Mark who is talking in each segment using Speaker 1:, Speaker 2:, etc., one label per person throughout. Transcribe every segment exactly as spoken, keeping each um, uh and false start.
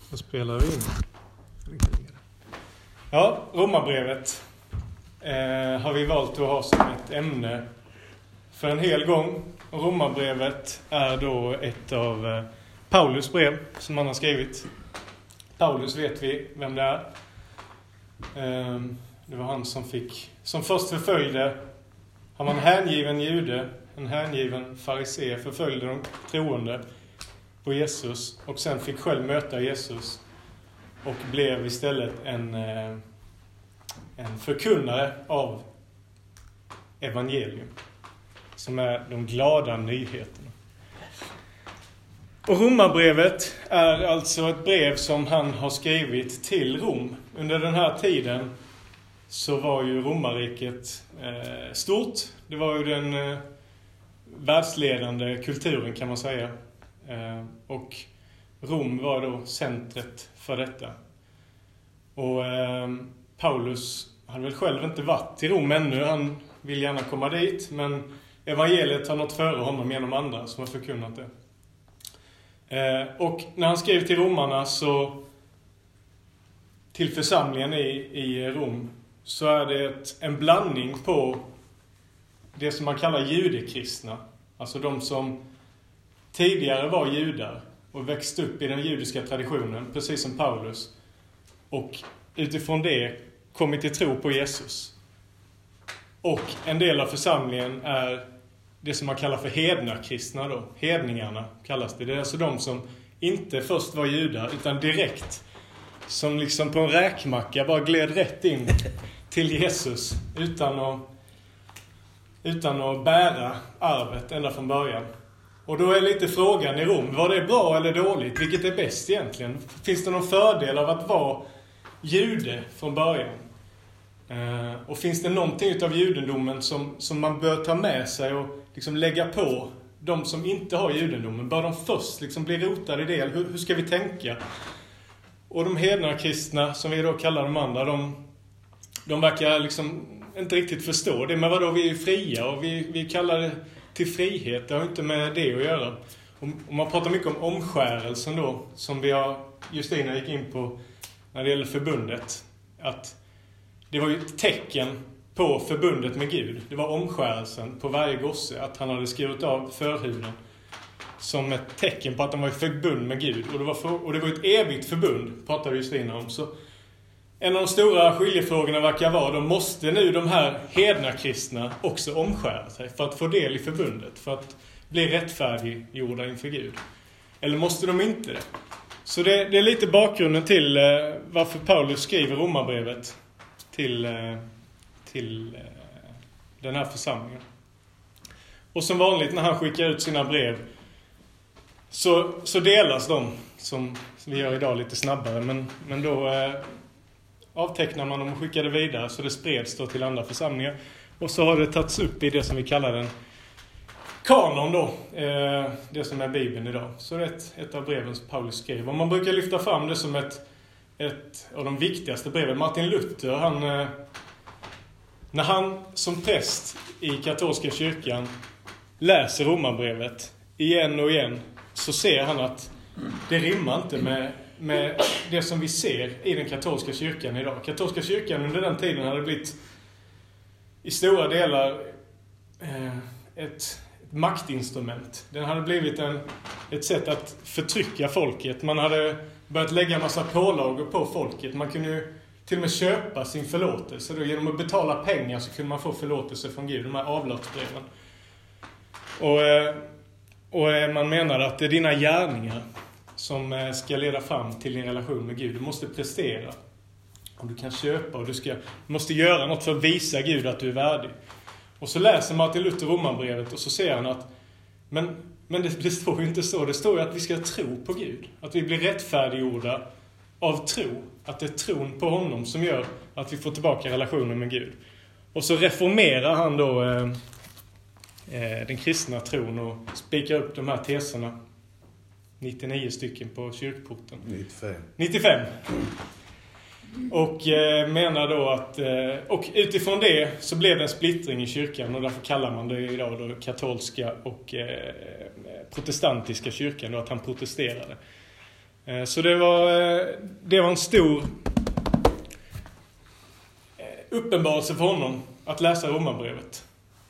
Speaker 1: Då spelar vi in. Ja, Romarbrevet eh, har vi valt att ha som ett ämne för en hel gång. Och Romarbrevet är då ett av eh, Paulus brev som han har skrivit. Paulus vet vi vem det är. Eh, det var han som fick, som först förföljde. Han var en hängiven jude, en hängiven farisé, förföljde de troende på Jesus och sen fick själv möta Jesus och blev istället en, en förkunnare av evangelium som är de glada nyheterna. Och Romarbrevet är alltså ett brev som han har skrivit till Rom. Under den här tiden så var ju romarriket eh, stort. Det var ju den eh, världsledande kulturen kan man säga. Eh, och Rom var då centret för detta. Och eh, Paulus hade väl själv inte varit i Rom ännu. Han vill gärna komma dit. Men evangeliet har nått före honom genom andra som har förkunnat det. Eh, och när han skrev till romarna så till församlingen i, i Rom så är det ett, en blandning på det som man kallar judekristna. Alltså de som tidigare var judar och växte upp i den judiska traditionen, precis som Paulus. Och utifrån det kommit till tro på Jesus. Och en del av församlingen är det som man kallar för hednakristna då. Hedningarna kallas det. Det är alltså de som inte först var judar utan direkt som liksom på en räkmacka bara gled rätt in till Jesus utan att, utan att bära arvet ända från början. Och då är lite frågan i Rom, var det bra eller dåligt? Vilket är bäst egentligen? Finns det någon fördel av att vara jude från början? Eh, och finns det någonting av judendomen som, som man bör ta med sig och liksom lägga på de som inte har judendomen? Bör de först liksom bli rotade i det? Hur, hur ska vi tänka? Och de hedna kristna, som vi då kallar de andra, de, de verkar liksom inte riktigt förstå det. Men vadå, vi är fria och vi, vi kallar det till frihet. Det har inte med det att göra. Och, och man pratar mycket om omskärelsen då, som vi har, Justina gick in på när det gäller förbundet. Att det var ju ett tecken på förbundet med Gud. Det var omskärelsen på varje gosse, att han hade skurit av förhuden. Som ett tecken på att de var i förbund med Gud. Och det var, för, och det var ett evigt förbund, pratade Justina om. Så en av de stora skiljefrågorna verkar vara, då måste nu de här hedna kristna också omskära sig för att få del i förbundet. För att bli rättfärdiggjorda inför Gud. Eller måste de inte det? Så det, det är lite bakgrunden till eh, varför Paulus skriver Romarbrevet till, eh, till eh, den här församlingen. Och som vanligt när han skickar ut sina brev Så, så delas de, som vi gör idag, lite snabbare. Men, men då eh, avtecknar man dem och skickar det vidare så det spreds då till andra församlingar. Och så har det tagits upp i det som vi kallar den kanon då. Eh, det som är Bibeln idag. Så det är ett, ett av breven som Paulus skrev. Och man brukar lyfta fram det som ett, ett av de viktigaste breven. Martin Luther, han, eh, när han som präst i katolska kyrkan läser Romarbrevet igen och igen, så ser han att det rimmar inte med, med det som vi ser i den katolska kyrkan idag. Katolska kyrkan under den tiden hade blivit i stora delar eh, ett, ett maktinstrument. Den hade blivit en, ett sätt att förtrycka folket. Man hade börjat lägga en massa pålagor på folket. Man kunde ju till och med köpa sin förlåtelse. Då, genom att betala pengar så kunde man få förlåtelse från Gud. De här avlatsbreven. Och... Eh, Och man menar att det är dina gärningar som ska leda fram till din relation med Gud. Du måste prestera. Och du kan köpa och du ska, du måste göra något för att visa Gud att du är värdig. Och så läser Martin Luther Romarbrevet och så ser han att men, men det, det står ju inte så. Det står ju att vi ska tro på Gud. Att vi blir rättfärdiggjorda av tro. Att det är tron på honom som gör att vi får tillbaka relationen med Gud. Och så reformerar han då... Eh, den kristna tron och spikar upp de här teserna. nittionio stycken på kyrkporten.
Speaker 2: nittiofem.
Speaker 1: nittiofem. Och eh, menar då att eh, och utifrån det så blev det en splittring i kyrkan, och därför kallar man det idag då katolska och eh, protestantiska kyrkan, då, att han protesterade. Så det var, det var en stor uppenbarelse för honom att läsa Romarbrevet.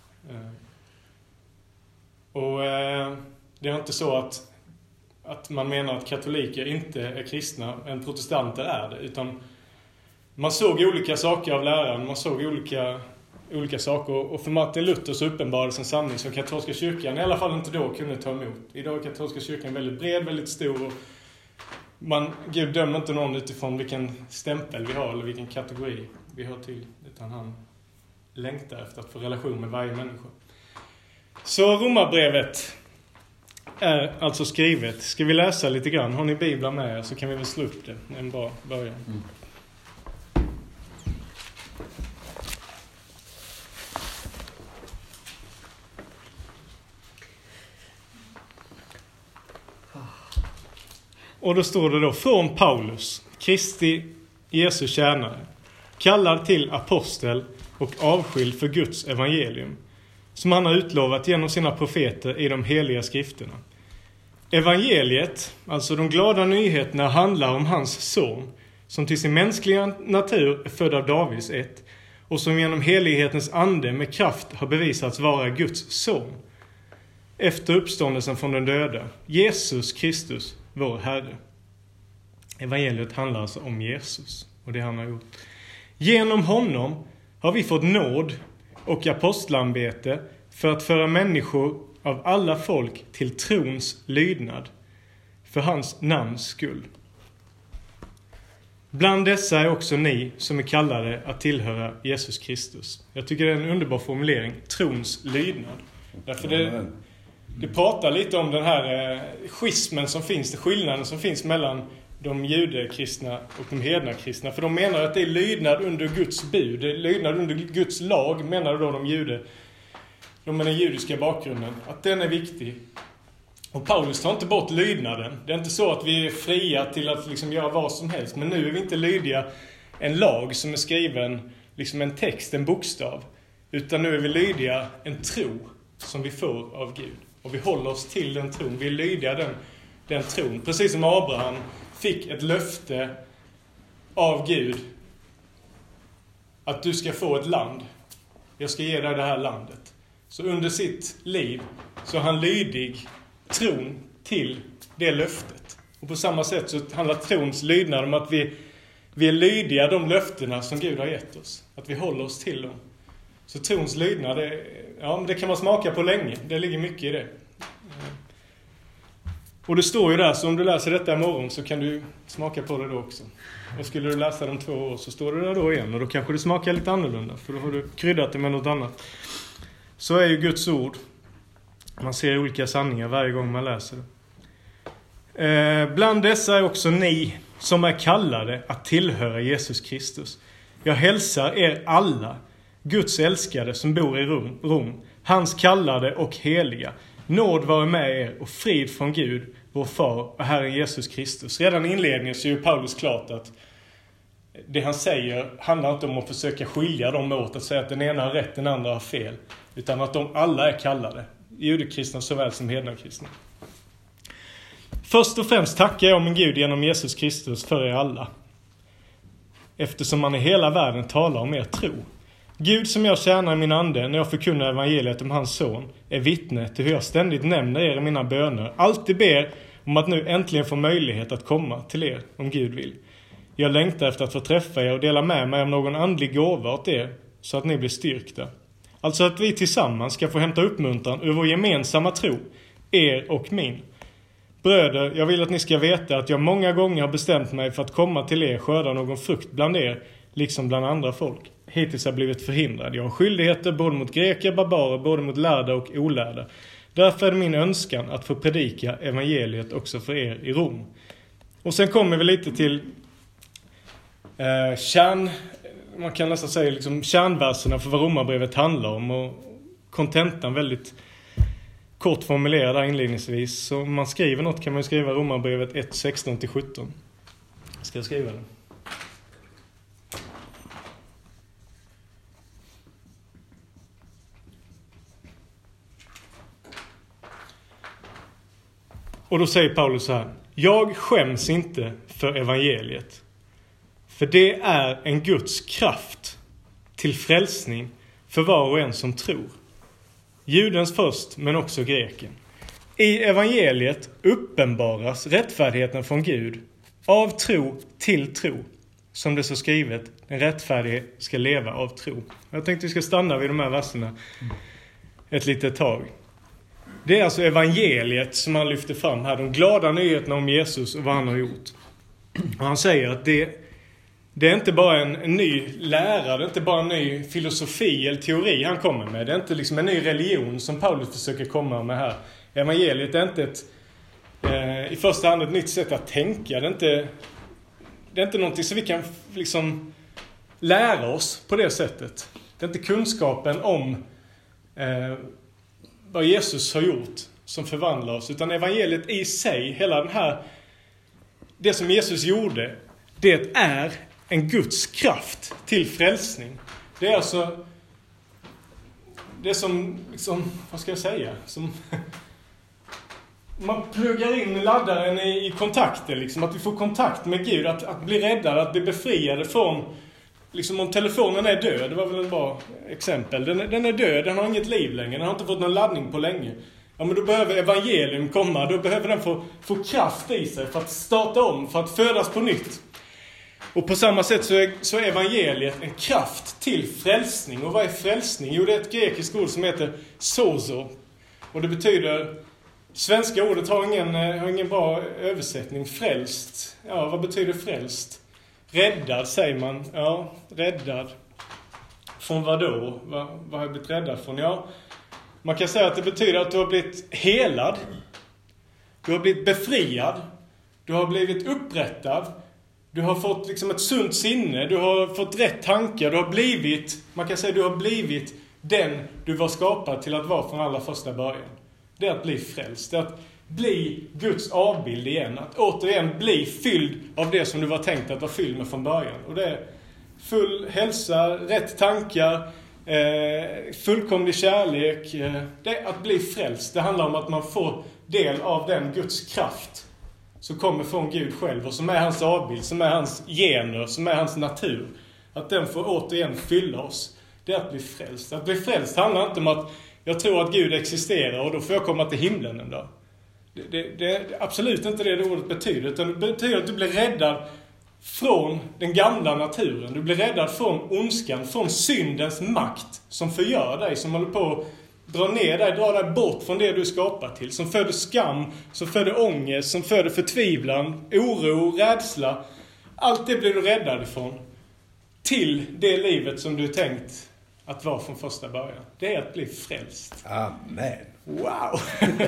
Speaker 1: Och det är inte så att, att man menar att katoliker inte är kristna, men protestanter är det. Utan man såg olika saker av läran, man såg olika, olika saker. Och för Martin Luther så uppenbarades en sanning som katolska kyrkan i alla fall inte då kunde ta emot. Idag är katolska kyrkan väldigt bred, väldigt stor. Och man, Gud dömer inte någon utifrån vilken stämpel vi har eller vilken kategori vi hör till. Utan han längtar efter att få relation med varje människa. Så Romarbrevet är alltså skrivet. Ska vi läsa lite grann? Har ni Bibeln med er så kan vi väl slå upp det. Det är en bra början. Mm. Och då står det då: från Paulus, Kristi Jesu tjänare, kallad till apostel och avskild för Guds evangelium, som han har utlovat genom sina profeter i de heliga skrifterna. Evangeliet, alltså de glada nyheterna, handlar om hans son, som till sin mänskliga natur är född av Davids ett och som genom helighetens ande med kraft har bevisats vara Guds son. Efter uppståndelsen från den döda, Jesus Kristus, vår Herre. Evangeliet handlar alltså om Jesus och det han har gjort. Genom honom har vi fått nåd och apostlambete för att föra människor av alla folk till trons lydnad för hans namns skull. Bland dessa är också ni som är kallade att tillhöra Jesus Kristus. Jag tycker det är en underbar formulering, trons lydnad. Därför det, det pratar lite om den här eh, schismen som finns, det skillnaden som finns mellan de judekristna och de hedna kristna. För de menar att det är lydnad under Guds bud, det är lydnad under Guds lag, menar då de jude, de med den judiska bakgrunden, att den är viktig. Och Paulus tar inte bort lydnaden. Det är inte så att vi är fria till att liksom göra vad som helst, men nu är vi inte lydiga en lag som är skriven, liksom en text, en bokstav, utan nu är vi lydiga en tro som vi får av Gud. Och vi håller oss till den tron, vi är lydiga den, den tron. Precis som Abraham fick ett löfte av Gud att du ska få ett land. Jag ska ge dig det här landet. Så under sitt liv så är han lydig tron till det löftet. Och på samma sätt så handlar trons lydnad om att vi, vi är lydiga de löftena som Gud har gett oss. Att vi håller oss till dem. Så trons lydnad, det, ja, det kan man smaka på länge. Det ligger mycket i det. Och det står ju där, så om du läser detta imorgon så kan du smaka på det då också. Och skulle du läsa det om två år så står det där då igen. Och då kanske det smakar lite annorlunda, för då har du kryddat det med något annat. Så är ju Guds ord. Man ser olika sanningar varje gång man läser det. Eh, bland dessa är också ni som är kallade att tillhöra Jesus Kristus. Jag hälsar er alla, Guds älskade som bor i Rom, Rom, hans kallade och heliga. Nåd vare med er och frid från Gud, vår far och Herren Jesus Kristus. Redan i inledningen så är ju Paulus klart att det han säger handlar inte om att försöka skilja dem åt, att säga att den ena har rätt, den andra har fel. Utan att de alla är kallade, judekristna såväl som hednakristna. Först och främst tackar jag min Gud genom Jesus Kristus för er alla. Eftersom man i hela världen talar om er tro. Gud som jag tjänar i min ande när jag förkunnar evangeliet om hans son är vittne till hur jag ständigt nämner er i mina böner. Alltid ber om att nu äntligen få möjlighet att komma till er om Gud vill. Jag längtar efter att få träffa er och dela med mig av någon andlig gåva åt er så att ni blir styrkta. Alltså att vi tillsammans ska få hämta uppmuntran ur vår gemensamma tro, er och min. Bröder, jag vill att ni ska veta att jag många gånger har bestämt mig för att komma till er skörda någon frukt bland er, liksom bland andra folk. Hittills har blivit förhindrad. Jag har skyldigheter både mot greker, barbarer, både mot lärda och olärda. Därför är det min önskan att få predika evangeliet också för er i Rom. Och sen kommer vi lite till eh, kärn, man kan nästan säga liksom kärnverserna för vad Romarbrevet handlar om. Och kontentan väldigt kort formulerad där inledningsvis. Så om man skriver något kan man skriva Romarbrevet ett sexton till sjutton. Ska jag skriva det? Och då säger Paulus så här: Jag skäms inte för evangeliet, för det är en Guds kraft till frälsning för var och en som tror. Judens först, men också greken. I evangeliet uppenbaras rättfärdigheten från Gud av tro till tro. Som det så skrivet, den rättfärdige ska leva av tro. Jag tänkte vi ska stanna vid de här verserna ett litet tag. Det är alltså evangeliet som han lyfter fram här. De glada nyheterna om Jesus och vad han har gjort. Och han säger att det, det är inte bara en, en ny lära, det är inte bara en ny filosofi eller teori han kommer med. Det är inte liksom en ny religion som Paulus försöker komma med här. Evangeliet är inte ett, eh, i första hand ett nytt sätt att tänka. Det är inte, det är inte någonting som vi kan liksom lära oss på det sättet. Det är inte kunskapen om eh, vad Jesus har gjort som förvandlar oss. Utan evangeliet i sig, hela den här, det som Jesus gjorde, det är en Guds kraft till frälsning. Det är alltså, det är som, liksom, vad ska jag säga, som man pluggar in laddaren i, i kontakten, liksom, att vi får kontakt med Gud, att, att bli räddade, att bli befriade från, liksom om telefonen är död, det var väl ett bra exempel, den, den är död, den har inget liv längre, den har inte fått någon laddning på länge. Ja, men då behöver evangelium komma, då behöver den få, få kraft i sig för att starta om, för att födas på nytt. Och på samma sätt så är, så är evangeliet en kraft till frälsning. Och vad är frälsning? Jo, det är ett grekiskt ord som heter sozo. Och det betyder, svenska ordet har ingen, har ingen bra översättning, frälst. Ja, vad betyder frälst? Räddad säger man. Ja, räddad. Från vad då? Vad, vad har jag blivit räddad från? Ja, man kan säga att det betyder att du har blivit helad. Du har blivit befriad. Du har blivit upprättad. Du har fått liksom ett sunt sinne. Du har fått rätt tankar. Du har blivit, man kan säga du har blivit den du var skapad till att vara från allra första början. Det är att bli frälst. Det är att bli Guds avbild igen. Att återigen bli fylld av det som du var tänkt att vara fylld med från början. Och det är full hälsa, rätt tankar, eh, fullkomlig kärlek. Eh, det är att bli frälst. Det handlar om att man får del av den Guds kraft som kommer från Gud själv och som är hans avbild, som är hans gener, som är hans natur. Att den får återigen fylla oss. Det är att bli frälst. Att bli frälst handlar inte om att jag tror att Gud existerar och då får jag komma till himlen en dag. Det, det, det är absolut inte det det ordet betyder. Utan det betyder att du blir räddad från den gamla naturen. Du blir räddad från ondskan, från syndens makt som förgör dig, som håller på att dra ner dig, dra dig bort från det du skapar till. Som föder skam, som föder ångest, som föder förtvivlan, oro, rädsla. Allt det blir du räddad ifrån. Till det livet som du är tänkt att vara från första början. Det är att bli frälst.
Speaker 2: Amen.
Speaker 1: Wow!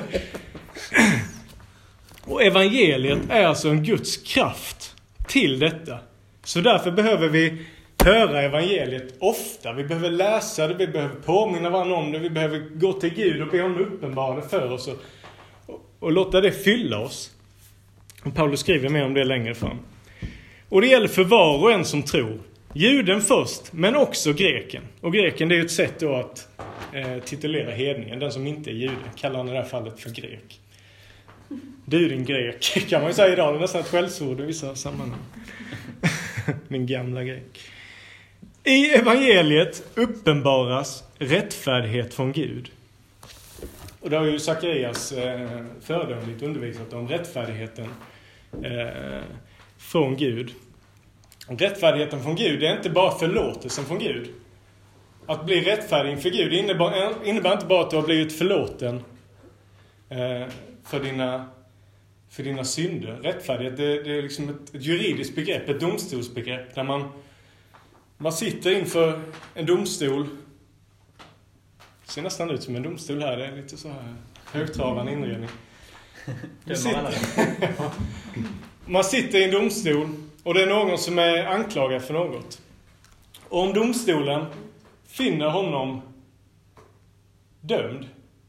Speaker 1: Och evangeliet är alltså en Guds kraft till detta. Så därför behöver vi höra evangeliet ofta. Vi behöver läsa det, vi behöver påminna varandra om det. Vi behöver gå till Gud och be honom uppenbara det för oss. Och, och, och låta det fylla oss. Och Paulus skriver mer om det längre fram. Och det gäller för var och en som tror. Juden först, men också greken. Och greken, det är ju ett sätt då att eh, titulera hedningen. Den som inte är jude kallar han i det här fallet för grek. Du är din grek, kan man ju säga idag. Det är nästan ett skällsord i vissa sammanhang. Min gamla grek. I evangeliet uppenbaras rättfärdighet från Gud. Och det har ju Zacharias eh, föredömligt undervisat om rättfärdigheten eh, från Gud. Och rättfärdigheten från Gud är inte bara förlåtelsen från Gud. Att bli rättfärdig inför Gud innebär, innebär inte bara att du har blivit förlåten eh, för, dina, för dina synder. Rättfärdighet, det, det är liksom ett, ett juridiskt begrepp, ett domstolsbegrepp. När man, man sitter inför en domstol. Det ser nästan ut som en domstol här. Det är lite så här högtravande inredning. Man sitter, man sitter i en domstol. Och det är någon som är anklagad för något. Och om domstolen finner honom dömd,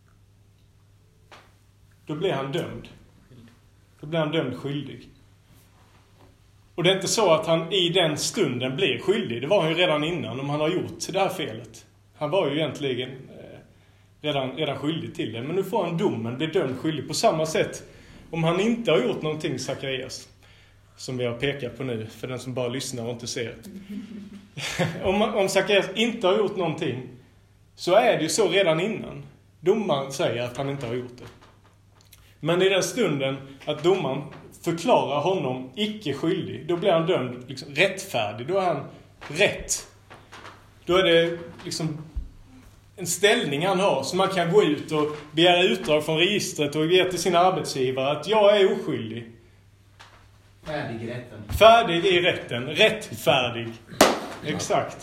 Speaker 1: då blir han dömd. Då blir han dömd skyldig. Och det är inte så att han i den stunden blir skyldig. Det var han ju redan innan om han har gjort det här felet. Han var ju egentligen eh, redan, redan skyldig till det. Men nu får han domen, blir dömd skyldig. På samma sätt om han inte har gjort någonting, Sakarias, som vi har pekat på nu, för den som bara lyssnar och inte ser. om, om Sakarias inte har gjort någonting, så är det ju så redan innan. Domaren säger att han inte har gjort det. Men i den stunden att domaren förklarar honom icke skyldig, då blir han dömd liksom rättfärdig. Då är han rätt. Då är det liksom en ställning han har, så man kan gå ut och begära utdrag från registret och ge till sin arbetsgivare att jag är oskyldig.
Speaker 2: Färdig i rätten.
Speaker 1: Färdig i rätten. Rättfärdig. Exakt.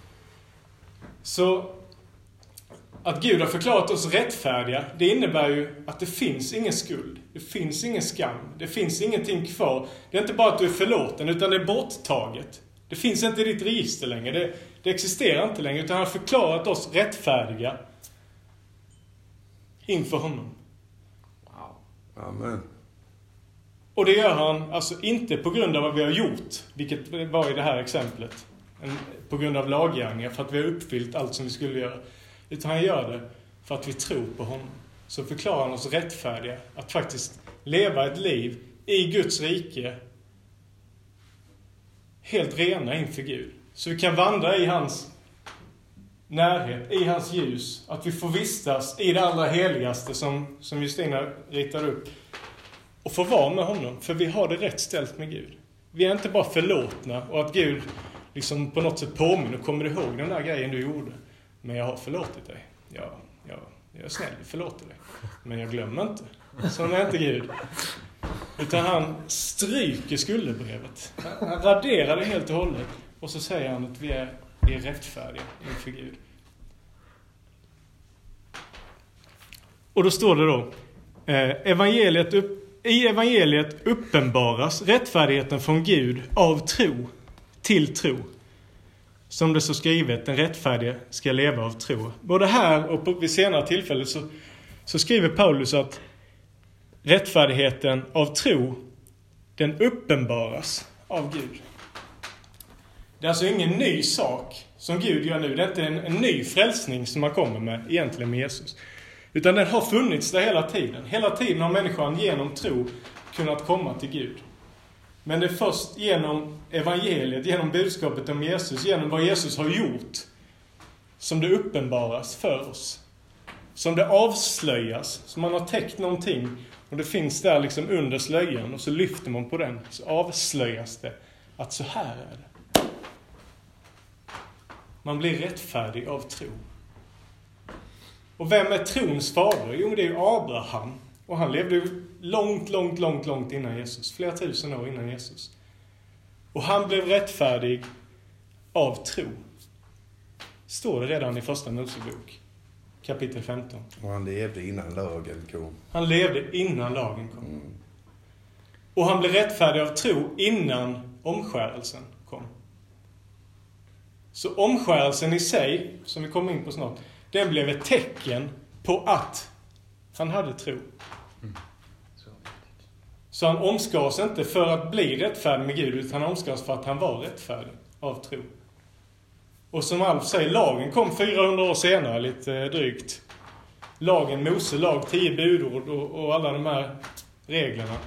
Speaker 1: Så att Gud har förklarat oss rättfärdiga, det innebär ju att det finns ingen skuld. Det finns ingen skam. Det finns ingenting kvar. Det är inte bara att du är förlåten, utan det är borttaget. Det finns inte i ditt register längre. Det, det existerar inte längre, utan han har förklarat oss rättfärdiga inför honom.
Speaker 3: Wow. Amen.
Speaker 1: Och det gör han alltså inte på grund av vad vi har gjort, vilket var i det här exemplet. En, på grund av laggärningar, för att vi har uppfyllt allt som vi skulle göra. Utan han gör det för att vi tror på honom. Så förklarar han oss rättfärdiga att faktiskt leva ett liv i Guds rike helt rena inför Gud. Så vi kan vandra i hans närhet, i hans ljus. Att vi får vistas i det allra heligaste som, som Justina ritade upp. Och få vara med honom, för vi har det rätt ställt med Gud. Vi är inte bara förlåtna och att Gud liksom på något sätt påminner och kommer ihåg den där grejen du gjorde. Men jag har förlåtit dig. Ja, ja, jag är snäll, jag förlåter dig. Men jag glömmer inte. Så är inte Gud. Utan han stryker skuldebrevet. Han raderar det helt och hållet. Och så säger han att vi är, vi är rättfärdiga inför Gud. Och då står det då. Eh, evangeliet upp, I evangeliet uppenbaras rättfärdigheten från Gud av tro till tro. Som det så skrivet, den rättfärdige ska leva av tro. Både här och på, vid senare tillfälle så, så skriver Paulus att rättfärdigheten av tro, den uppenbaras av Gud. Det är alltså ingen ny sak som Gud gör nu. Det är inte en, en ny frälsning som man kommer med egentligen med Jesus. Utan den har funnits där hela tiden. Hela tiden har människan genom tro kunnat komma till Gud. Men det är först genom evangeliet, genom budskapet om Jesus, genom vad Jesus har gjort, som det uppenbaras för oss. Som det avslöjas, som man har täckt någonting och det finns där liksom under slöjan och så lyfter man på den, så avslöjas det att så här är det. Man blir rättfärdig av tro. Och vem är trons fader? Jo, det är ju Abraham. Och han levde ju långt, långt, långt, långt innan Jesus. Flera tusen år innan Jesus. Och han blev rättfärdig av tro. Står det redan i första Mosebok. Kapitel femton.
Speaker 3: Och han levde innan lagen kom.
Speaker 1: Han levde innan lagen kom.
Speaker 3: Mm.
Speaker 1: Och han blev rättfärdig av tro innan omskärelsen kom. Så omskärelsen i sig, som vi kommer in på snart, den blev ett tecken på att han hade tro. Mm. Så. Så han omskars inte för att bli rättfärdig med Gud, utan han omskars för att han var rättfärdig av tro. Och som Alf säger, lagen kom fyrahundra år senare, lite drygt. Lagen, Mose lag, tio budord och, och alla de här reglerna.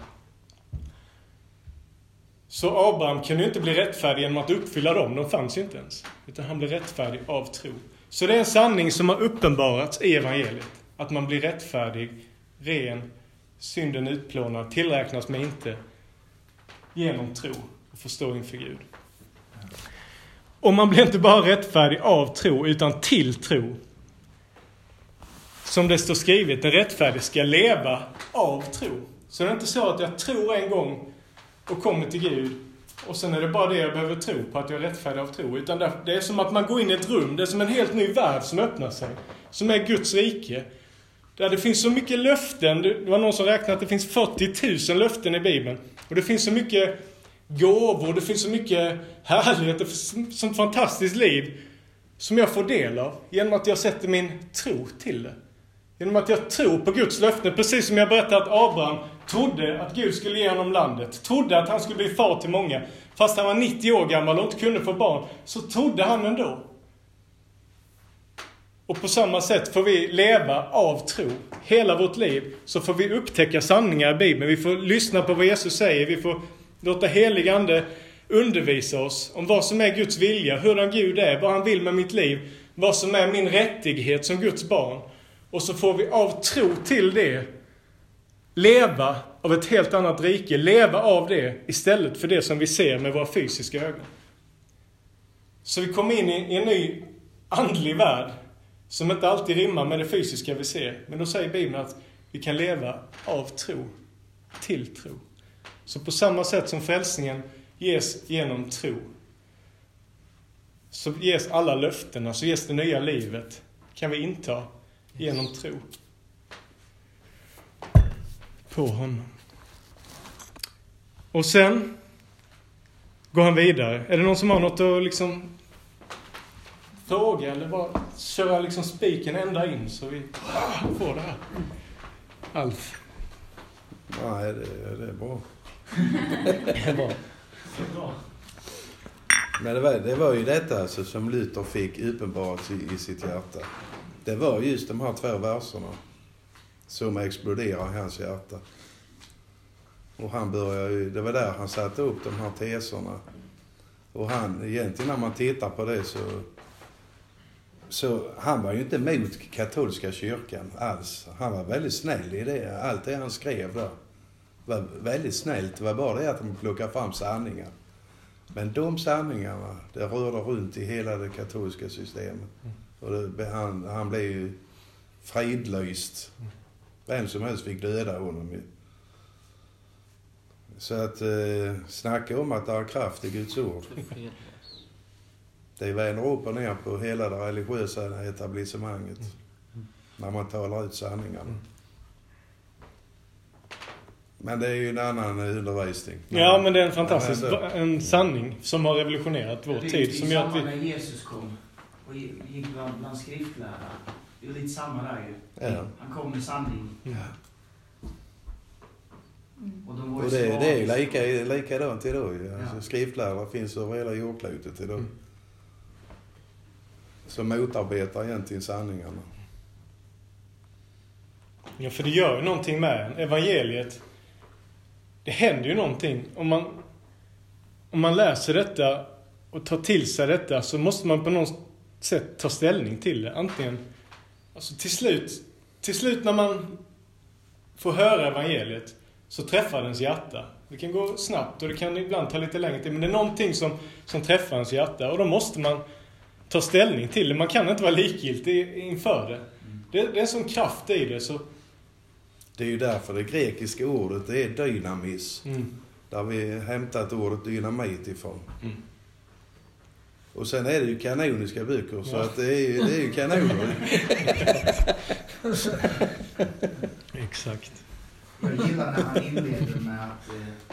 Speaker 1: Så Abraham kunde ju inte bli rättfärdig genom att uppfylla dem, de fanns ju inte ens. Utan han blev rättfärdig av tro. Så det är en sanning som har uppenbarats i evangeliet. Att man blir rättfärdig, ren, synden utplånad, tillräknas med inte genom tro och förstå inför Gud. Och man blir inte bara rättfärdig av tro utan till tro. Som det står skrivet, den rättfärdige ska leva av tro. Så det är inte så att jag tror en gång och kommer till Gud och sen är det bara det jag behöver tro på, att jag är rättfärdig av tro. Utan det är som att man går in i ett rum, det är som en helt ny värld som öppnar sig. Som är Guds rike. Där det finns så mycket löften. Det var någon som räknade att det finns fyrtio tusen löften i Bibeln. Och det finns så mycket gåvor, det finns så mycket härlighet, det finns sånt fantastiskt liv som jag får del av genom att jag sätter min tro till det. Genom att jag tror på Guds löften, precis som jag berättade att Abraham trodde att Gud skulle ge honom landet. Trodde att han skulle bli far till många. Fast han var nittio år gammal och inte kunde få barn, så trodde han ändå. Och på samma sätt får vi leva av tro. Hela vårt liv så får vi upptäcka sanningar i Bibeln. Vi får lyssna på vad Jesus säger. Vi får låta helig ande undervisa oss om vad som är Guds vilja, hur Gud är, vad han vill med mitt liv, vad som är min rättighet som Guds barn. Och så får vi av tro till det leva av ett helt annat rike, leva av det istället för det som vi ser med våra fysiska ögon. Så vi kommer in i en ny andlig värld som inte alltid rimmar med det fysiska vi ser. Men då säger Bibeln att vi kan leva av tro till tro. Så på samma sätt som frälsningen ges genom tro, så ges alla löftena, så ges det nya livet, kan vi inta genom tro på honom. Och sen går han vidare. Är det någon som har något att liksom fråga eller bara köra liksom spiken ända in så vi får det här? Alf.
Speaker 3: Nej, det, det är bra.
Speaker 1: Det är bra.
Speaker 3: Men det var, det var ju detta alltså, som Luther fick uppenbarat i, i sitt hjärta. Det var just de här två verserna som exploderar i hans hjärta. Och han började ju, det var där han satte upp de här teserna. Och han, egentligen när man tittar på det så, så han var ju inte emot katolska kyrkan alls. Han var väldigt snäll i det. Allt det han skrev där var väldigt snällt. Det var bara det att han plockade fram sanningar. Men de sanningarna, det rörde runt i hela det katolska systemet. Och det, han, han blev ju fridlyst. Vem som helst fick döda honom. Så att eh, snacka om att det är kraft i Guds ord. Det vänder upp och ner på hela det religiösa etablissemanget. När man talar ut sanningarna. Men det är ju en annan undervisning.
Speaker 1: Ja, men det är en fantastisk en sanning som har revolutionerat vår
Speaker 2: det,
Speaker 1: tid.
Speaker 2: Det,
Speaker 1: som
Speaker 2: det
Speaker 1: gör
Speaker 2: är
Speaker 1: att
Speaker 2: samma
Speaker 1: vi...
Speaker 2: när Jesus kom och gick bland, bland skriftlärare. Det är lite samma där ju.
Speaker 3: Ja.
Speaker 2: Han kom med sanning.
Speaker 1: Ja.
Speaker 2: Och, de var
Speaker 3: och det, det är ju lika, likadant idag. Ja. Alltså,
Speaker 2: Ja.
Speaker 3: Skriftlärare finns över hela jordklotet idag.
Speaker 1: Mm.
Speaker 3: Som motarbetar egentligen sanningarna.
Speaker 1: Ja, för det gör ju någonting med en. Evangeliet, det händer ju någonting. Om man, om man läser detta och tar till sig detta så måste man på något sätt ta ställning till det. Antingen, alltså till slut, till slut när man får höra evangeliet så träffar ens hjärta. Det kan gå snabbt och det kan ibland ta lite längre tid. Men det är någonting som, som träffar ens hjärta. Och då måste man ta ställning till det. Man kan inte vara likgiltig inför det. Det, det är en sån kraft i det. Så...
Speaker 3: Det är ju därför det grekiska ordet det är dynamis.
Speaker 1: Mm.
Speaker 3: Där vi hämtat ordet dynamit ifrån.
Speaker 1: Mm.
Speaker 3: Och sen är det ju kanoniska böcker. Så
Speaker 1: Ja.
Speaker 3: att det är ju, det är ju kanoner.
Speaker 1: Exakt.
Speaker 2: Jag gillar när han inleder med att, eh,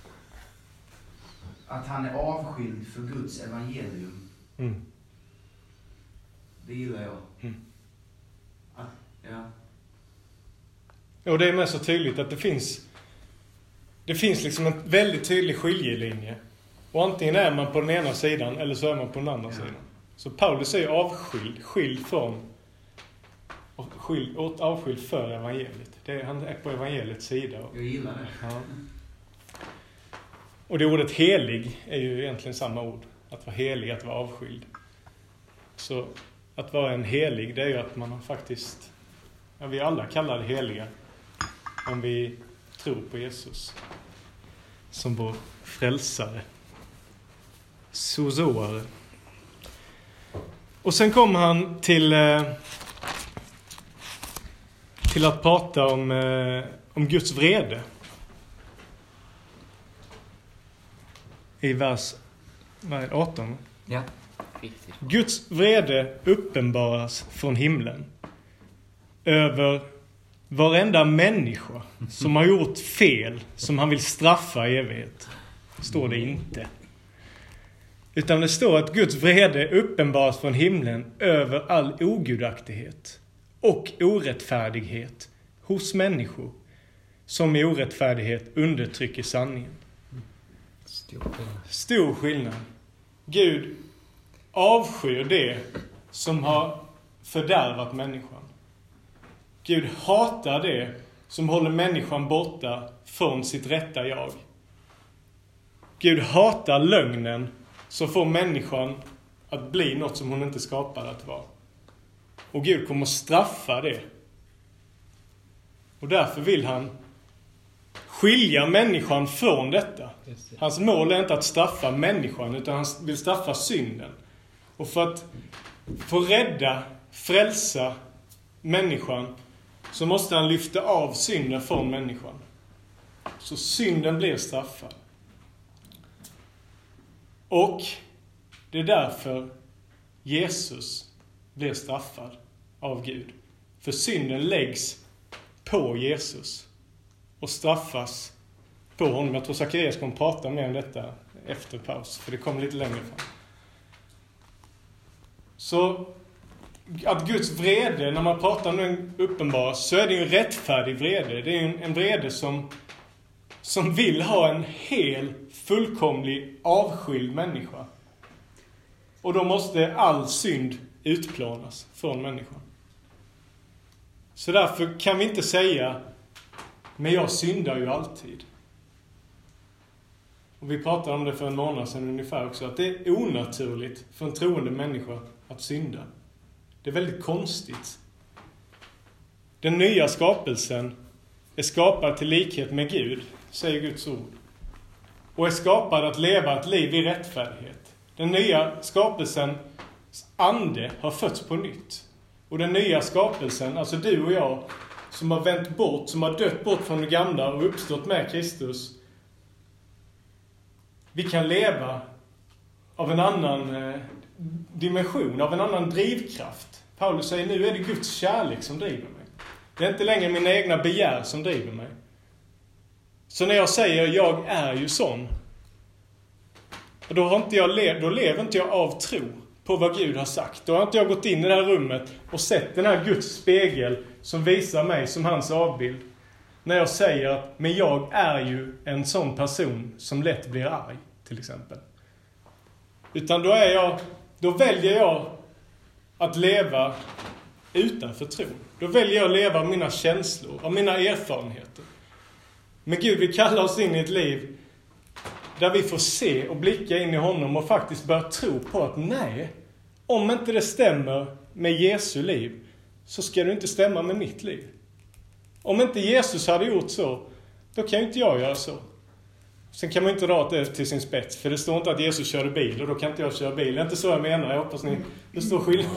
Speaker 2: att han är avskild för Guds evangelium.
Speaker 1: Mm.
Speaker 2: Det gillar jag.
Speaker 1: Mm.
Speaker 2: Att, ja.
Speaker 1: Och det är med så tydligt att det finns det finns liksom en väldigt tydlig skiljelinje. Och antingen är man på den ena sidan eller så är man på den andra
Speaker 2: Ja.
Speaker 1: sidan. Så Paulus är avskild, skild från och skild, åt avskild för evangeliet. Det är, han är på evangeliets sida.
Speaker 2: Jag gillar det.
Speaker 1: Ja. Och det ordet helig är ju egentligen samma ord. Att vara helig, att vara avskild. Så att vara en helig, det är ju att man har faktiskt... Ja, vi alla kallar det heliga. Om vi tror på Jesus. Som vår frälsare. Sozoare. Och sen kom han till... Eh, till att prata om, eh, om Guds vrede. I vers arton.
Speaker 4: Ja, riktigt.
Speaker 1: Guds vrede uppenbaras från himlen över varenda människa som har gjort fel, som han vill straffa i evighet. Står det inte. Utan det står att Guds vrede uppenbaras från himlen över all ogudaktighet och orättfärdighet hos människor som i orättfärdighet undertrycker sanningen.
Speaker 4: Stor skillnad.
Speaker 1: Stor skillnad. Gud avskyr det som har fördärvat människan. Gud hatar det som håller människan borta från sitt rätta jag. Gud hatar lögnen som får människan att bli något som hon inte skapade att vara. Och Gud kommer straffa det. Och därför vill han skilja människan från detta. Hans mål är inte att straffa människan, utan han vill straffa synden. Och för att få rädda, frälsa människan, så måste han lyfta av synden från människan. Så synden blir straffad. Och det är därför Jesus blir straffad av Gud. För synden läggs på Jesus och straffas på honom. Jag tror Zacharias kommer prata mer om detta efter paus, för det kommer lite längre fram. Så att Guds vrede, när man pratar om den uppenbar, så är det ju en rättfärdig vrede. Det är en, en vrede som, som vill ha en hel, fullkomlig, avskild människa. Och då måste all synd utplånas från människan. Så därför kan vi inte säga, men jag syndar ju alltid. Och vi pratade om det för en månad sedan ungefär också, att det är onaturligt för en troende människa att synda. Det är väldigt konstigt. Den nya skapelsen är skapad till likhet med Gud, säger Guds ord. Och är skapad att leva ett liv i rättfärdighet. Den nya skapelsens ande har fötts på nytt. Och den nya skapelsen, alltså du och jag, som har vänt bort, som har dött bort från det gamla och uppstått med Kristus. Vi kan leva av en annan eh, dimension, av en annan drivkraft. Paulus säger, nu är det Guds kärlek som driver mig. Det är inte längre mina egna begär som driver mig. Så när jag säger, jag är ju sån, då, har inte jag lev, då lever inte jag av tro på vad Gud har sagt. Då har inte jag gått in i det här rummet och sett den här Guds spegel som visar mig som hans avbild. När jag säger att, men jag är ju en sån person som lätt blir arg, till exempel. Utan då är jag, då väljer jag att leva utanför tron. Då väljer jag att leva av mina känslor, av mina erfarenheter. Men Gud vill kalla oss in i ett liv där vi får se och blicka in i honom och faktiskt börja tro på att nej, om inte det stämmer med Jesu liv, så ska det inte stämma med mitt liv. Om inte Jesus hade gjort så, då kan ju inte jag göra så. Sen kan man inte dra det till sin spets, för det står inte att Jesus körde bil och då kan inte jag köra bil. Det är inte så jag menar, jag hoppas ni det står skillnad.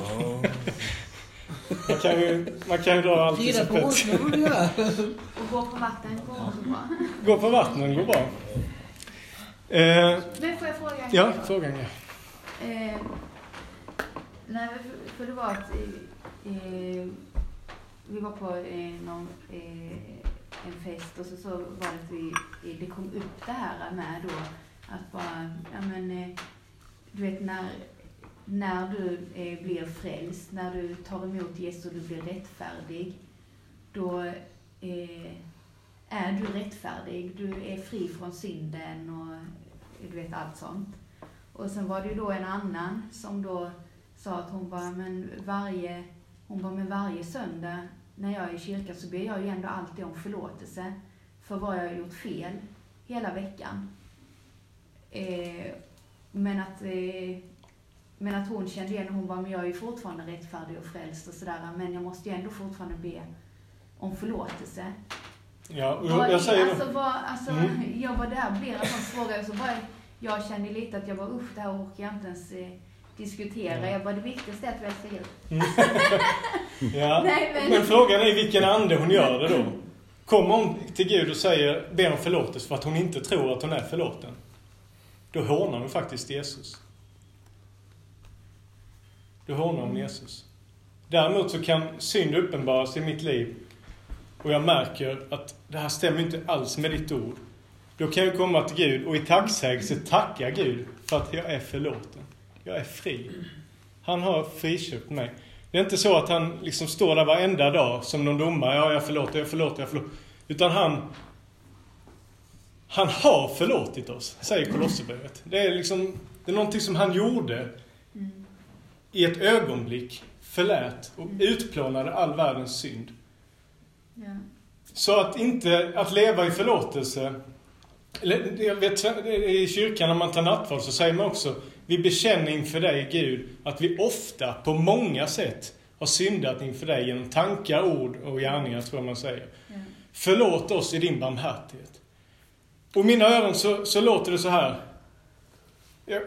Speaker 1: Man kan ju, man kan ju dra allt till sin spets.
Speaker 5: Och gå på vatten går också bra.
Speaker 1: Gå på vattnen går bra. Eh,
Speaker 5: Men får jag fråga?
Speaker 1: ja, frågan ja.
Speaker 5: Eh, nej, för det var att eh, vi var på eh, någon, eh, en fest och så, så var det att vi, det kom upp det här med då att bara, ja men eh, du vet när, när du eh, blir frälst, när du tar emot Jesus och du blir rättfärdig, då eh, är du rättfärdig, du är fri från synden och du vet allt sånt. Och sen var det ju då en annan som då sa att hon var, men varje, hon var med varje söndag när jag är i kyrkan så ber jag ju ändå alltid om förlåtelse för vad jag har gjort fel hela veckan. Eh, men att eh, men att hon kände igen, hon var, men jag är ju fortfarande rättfärdig och frälst och sådär, men jag måste ju ändå fortfarande be om förlåtelse.
Speaker 1: Ja, och jag, jag säger
Speaker 5: alltså, var, alltså mm. jag var där, blev en sån fråga, så bara, jag kände lite att jag var usch, det här orkar jag inte ens eh, diskutera. Ja. Jag bara, det viktigaste är att vi älskar Gud.
Speaker 1: Mm. Ja. Nej, men... men frågan är vilken ande hon gör det då. Kommer hon till Gud och säger, ber om förlåtelse för att hon inte tror att hon är förlåten, då hånar hon faktiskt Jesus. Då hånar hon Jesus. Däremot så kan synd uppenbaras i mitt liv och jag märker att det här stämmer inte alls med ditt ord. Då kan jag komma till Gud och i tacksägelse tacka Gud för att jag är förlåten. Jag är fri. Han har friköpt mig. Det är inte så att han liksom står där varenda dag som någon domare. Ja, jag förlåter, jag förlåter, jag förlåter. Utan han, han har förlåtit oss, säger Kolosserbrevet. Det är liksom, det är någonting som han gjorde i ett ögonblick förlät och utplånade all världens synd.
Speaker 5: Ja.
Speaker 1: Så att inte att leva i förlåtelse. Jag vet, i kyrkan när man tar nattvard så säger man också: vi bekänner inför dig, Gud, att vi ofta på många sätt har syndat inför dig genom tankar, ord och gärningar, tror jag man säger.
Speaker 5: Ja.
Speaker 1: Förlåt oss i din barmhärtighet. Och mina öron så, så låter det så här. Jag,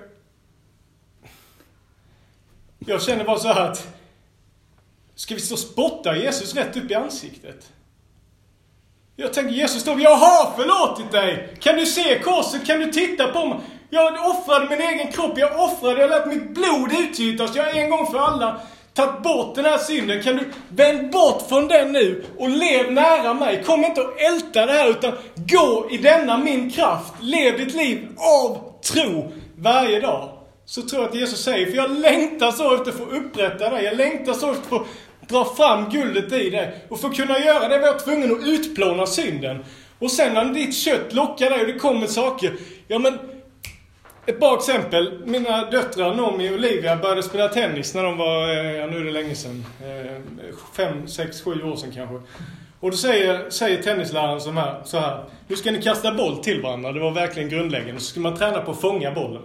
Speaker 1: jag känner bara så här att ska vi stå och spotta Jesus rätt upp i ansiktet? Jag tänker, Jesus står, jag har förlåtit dig. Kan du se korset? Kan du titta på mig? Jag offrade min egen kropp. Jag offrade, jag lät mitt blod utgjutas. Jag har en gång för alla tagit bort den här synden. Kan du vänd bort från den nu och lev nära mig? Kom inte och älta det här, utan gå i denna min kraft. Lev ditt liv av tro varje dag. Så tror jag att Jesus säger, för jag längtar så efter att få upprätta dig. Jag längtar så efter att få dra fram guldet i det. Och för att kunna göra det var jag tvungen att utplåna synden. Och sen när ditt kött lockar dig och det kommer saker. Ja men, ett bra exempel. Mina döttrar Nomi och Olivia började spela tennis när de var, ja nu är det länge sedan. Fem, sex, sju år sedan kanske. Och då säger, säger tennisläraren så här, så här. Nu ska ni kasta boll till varandra. Det var verkligen grundläggande. Så ska man träna på att fånga bollen.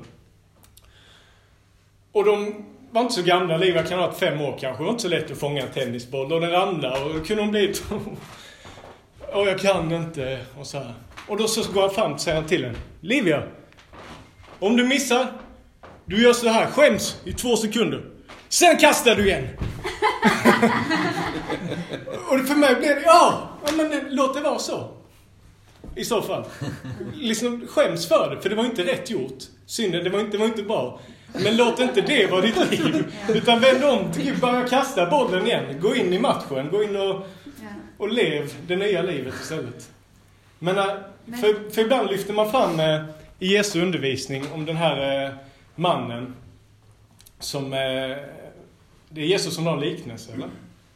Speaker 1: Och de var inte så gamla. Olivia kan ha varit fem år kanske. Det var inte så lätt att fånga en tennisboll. Och den ramlade. Och då kunde hon bli... Och jag kan inte. Och så här. Och då så går han fram och säger han till henne. Olivia, om du missar, du gör så här. Skäms i två sekunder. Sen kastar du igen. Och för mig blev det, ja, men det, låt det vara så. I så fall. Liksom skäms för det, för det var inte rätt gjort. Synden, det var inte, det var inte bra. Men låt inte det vara ditt liv. Utan vänd om till Gud, bara kasta bollen igen. Gå in i matchen, gå in och, och lev det nya livet istället. Men för, för ibland lyfter man fram eh, i Jesu undervisning om den här eh, mannen som... Eh, det är Jesus som har en liknelse, eller?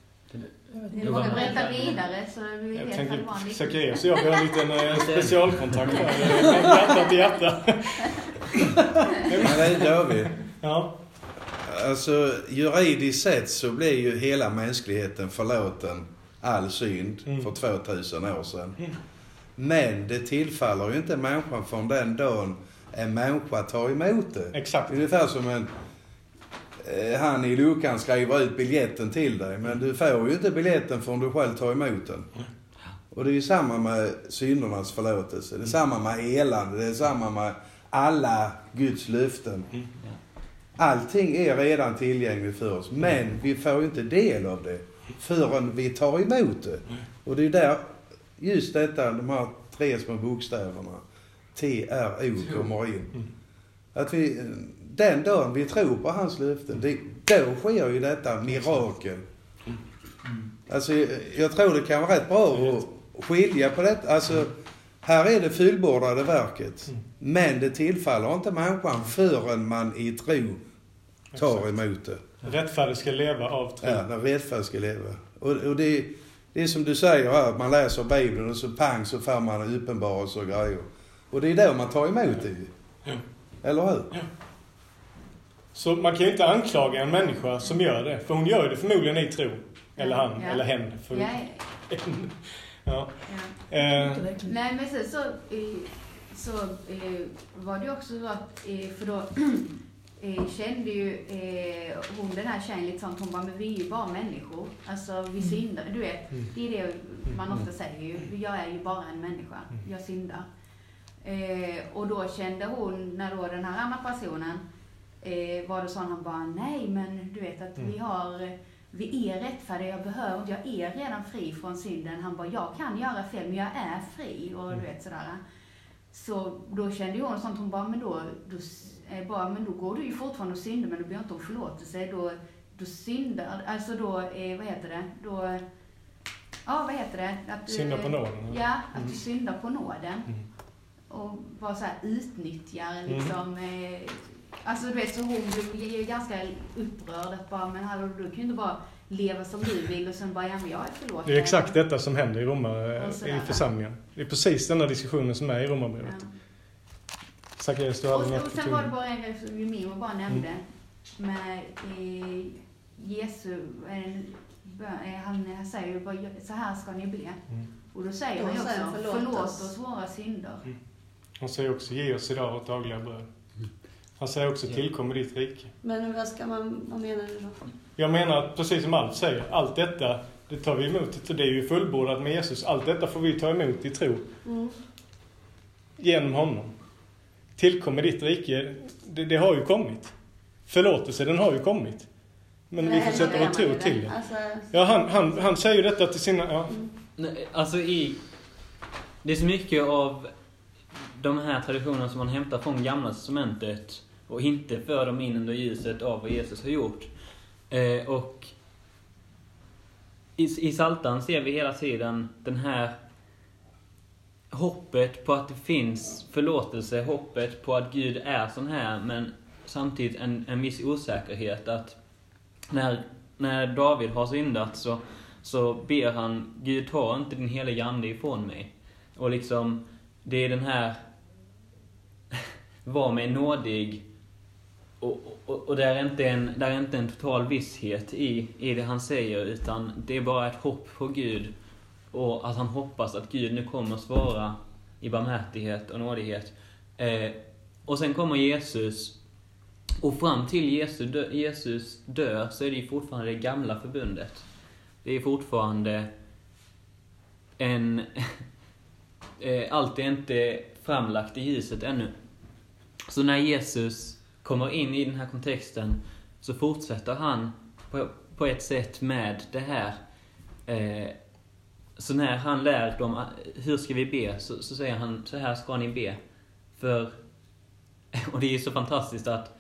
Speaker 5: Du vågar berätta vidare så vi
Speaker 1: jag
Speaker 5: vet
Speaker 1: tänker,
Speaker 5: vad det var en
Speaker 1: Zacharias, så jag har en liten eh, specialkontakt här. Hjärta till hjärta.
Speaker 3: Men det är David.
Speaker 1: Ja.
Speaker 3: Alltså, juridiskt sett så blir ju hela mänskligheten förlåten all synd mm. för tvåtusen år sedan. Mm. Men det tillfaller ju inte människan från den dagen en människa tar emot det.
Speaker 1: Exakt.
Speaker 3: Ungefär som en eh, han i Lukan skriver ut biljetten till dig. Men du får ju inte biljetten förrän du själv tar emot den. Och det är ju samma med syndernas förlåtelse. Det är samma med elande. Det är samma med alla Guds löften. Allting är redan tillgängligt för oss. Men vi får ju inte del av det förrän vi tar emot det. Och det är där just detta, de här tre små bokstäverna T R O kommer in. Att vi, den dagen vi tror på hans löften, det, då sker ju detta mirakel. Alltså jag tror det kan vara rätt bra att skilja på detta. Alltså här är det fullbordade verket. Men det tillfaller inte människan förrän man i tro tar emot det.
Speaker 1: Rättfärdig ska leva av tro.
Speaker 3: Ja, den rättfärdig ska leva. Och, och det, det är som du säger här, man läser Bibeln och så pang så får man en uppenbarelse och grejer. Och det är då man tar emot det.
Speaker 1: Ja.
Speaker 3: Eller hur?
Speaker 1: Ja. Så man kan ju inte anklaga en människa som gör det. För hon gör det förmodligen i tro. Eller han,
Speaker 5: ja.
Speaker 1: eller hen. För...
Speaker 5: Ja.
Speaker 1: ja.
Speaker 5: Ja.
Speaker 1: Eh.
Speaker 5: Nej, men så, så, så eh, var det också så att, eh, för då eh, kände ju eh, hon den här tjejen lite sånt, hon bara, men vi är ju bara människor. Alltså vi syndar, du vet, det är det man ofta säger ju, jag är ju bara en människa, jag syndar. Eh, och då kände hon, när då den här andra personen eh, var det så, han bara, nej men du vet att vi har, vi är rättfärdiga, jag behöver, jag är redan fri från synden. Han bara, jag kan göra fel men jag är fri och du vet sådär. Så då kände hon sånt, hon bara, men då, då, eh, bara, men då går du ju fortfarande och syndar, men du blir inte om förlåtelse. Då, då syndar, alltså då, eh, vad heter det, då, ja vad heter det? Att,
Speaker 1: syndar på nåden.
Speaker 5: Ja, att du syndar på nåden. Mm. Och bara så här utnyttjar liksom, mm. eh, alltså du vet, så hon blir ju ganska upprörd att bara, men hallå, du kan ju inte bara leva som du vill och sen bara, ja men jag är förlåten.
Speaker 1: Det är exakt detta som händer i Roma, i församlingen. Det är precis den här diskussionen som är i Romarbrevet. Ja. Zacharias, du hade
Speaker 5: och,
Speaker 1: något
Speaker 5: och sen var det bara en grej som Mimo bara nämnde. Mm. Med, eh, Jesu, en, han, han säger ju bara, så här ska ni be.
Speaker 1: Mm.
Speaker 5: Och då säger
Speaker 6: Då
Speaker 5: han ju
Speaker 6: säger
Speaker 5: också,
Speaker 6: förlåt
Speaker 5: förlåt
Speaker 6: oss.
Speaker 5: oss våra synder.
Speaker 1: Mm. Han säger också, ge oss idag vårt dagliga bröd. Han säger också, tillkommer ditt rike.
Speaker 6: Men vad ska man, vad menar du då?
Speaker 1: Jag menar att precis som Alf säger, allt detta, det tar vi emot. Det är ju fullbordat med Jesus. Allt detta får vi ta emot i tro.
Speaker 6: Mm.
Speaker 1: Genom honom. Tillkommer ditt rike, det, det har ju kommit. Förlåtelse, den har ju kommit. Men
Speaker 6: Nej,
Speaker 1: vi får sätta
Speaker 6: vad
Speaker 1: vår tro
Speaker 6: menar
Speaker 1: till
Speaker 6: du?
Speaker 1: det.
Speaker 6: Alltså,
Speaker 1: Ja, han, han, han säger ju detta till sina... Ja.
Speaker 6: mm.
Speaker 4: Nej, alltså i... Det är så mycket av de här traditionerna som man hämtar från Gamla testamentet och inte för dem in under ljuset av vad Jesus har gjort. Eh, och i, i Psaltaren ser vi hela tiden den här hoppet på att det finns förlåtelse, hoppet på att Gud är sån här, men samtidigt en, en viss osäkerhet att när, när David har syndat så, så ber han, Gud, ta inte din heliga ande ifrån mig. Och liksom, det är den här var mig nådig, och, och, och där är inte en, där är inte en total visshet i, i det han säger, utan det är bara ett hopp på Gud, och att han hoppas att Gud nu kommer att svara i barmhärtighet och nådighet. Eh, och sen kommer Jesus, och fram till Jesus, dö, Jesus dör så är det fortfarande det gamla förbundet. Det är fortfarande en... eh, allt är inte framlagt i ljuset ännu. Så när Jesus kommer in i den här kontexten så fortsätter han på, på ett sätt med det här. Eh, så när han lär dem hur ska vi be, så, så säger han, så här ska ni be. För, och det är ju så fantastiskt att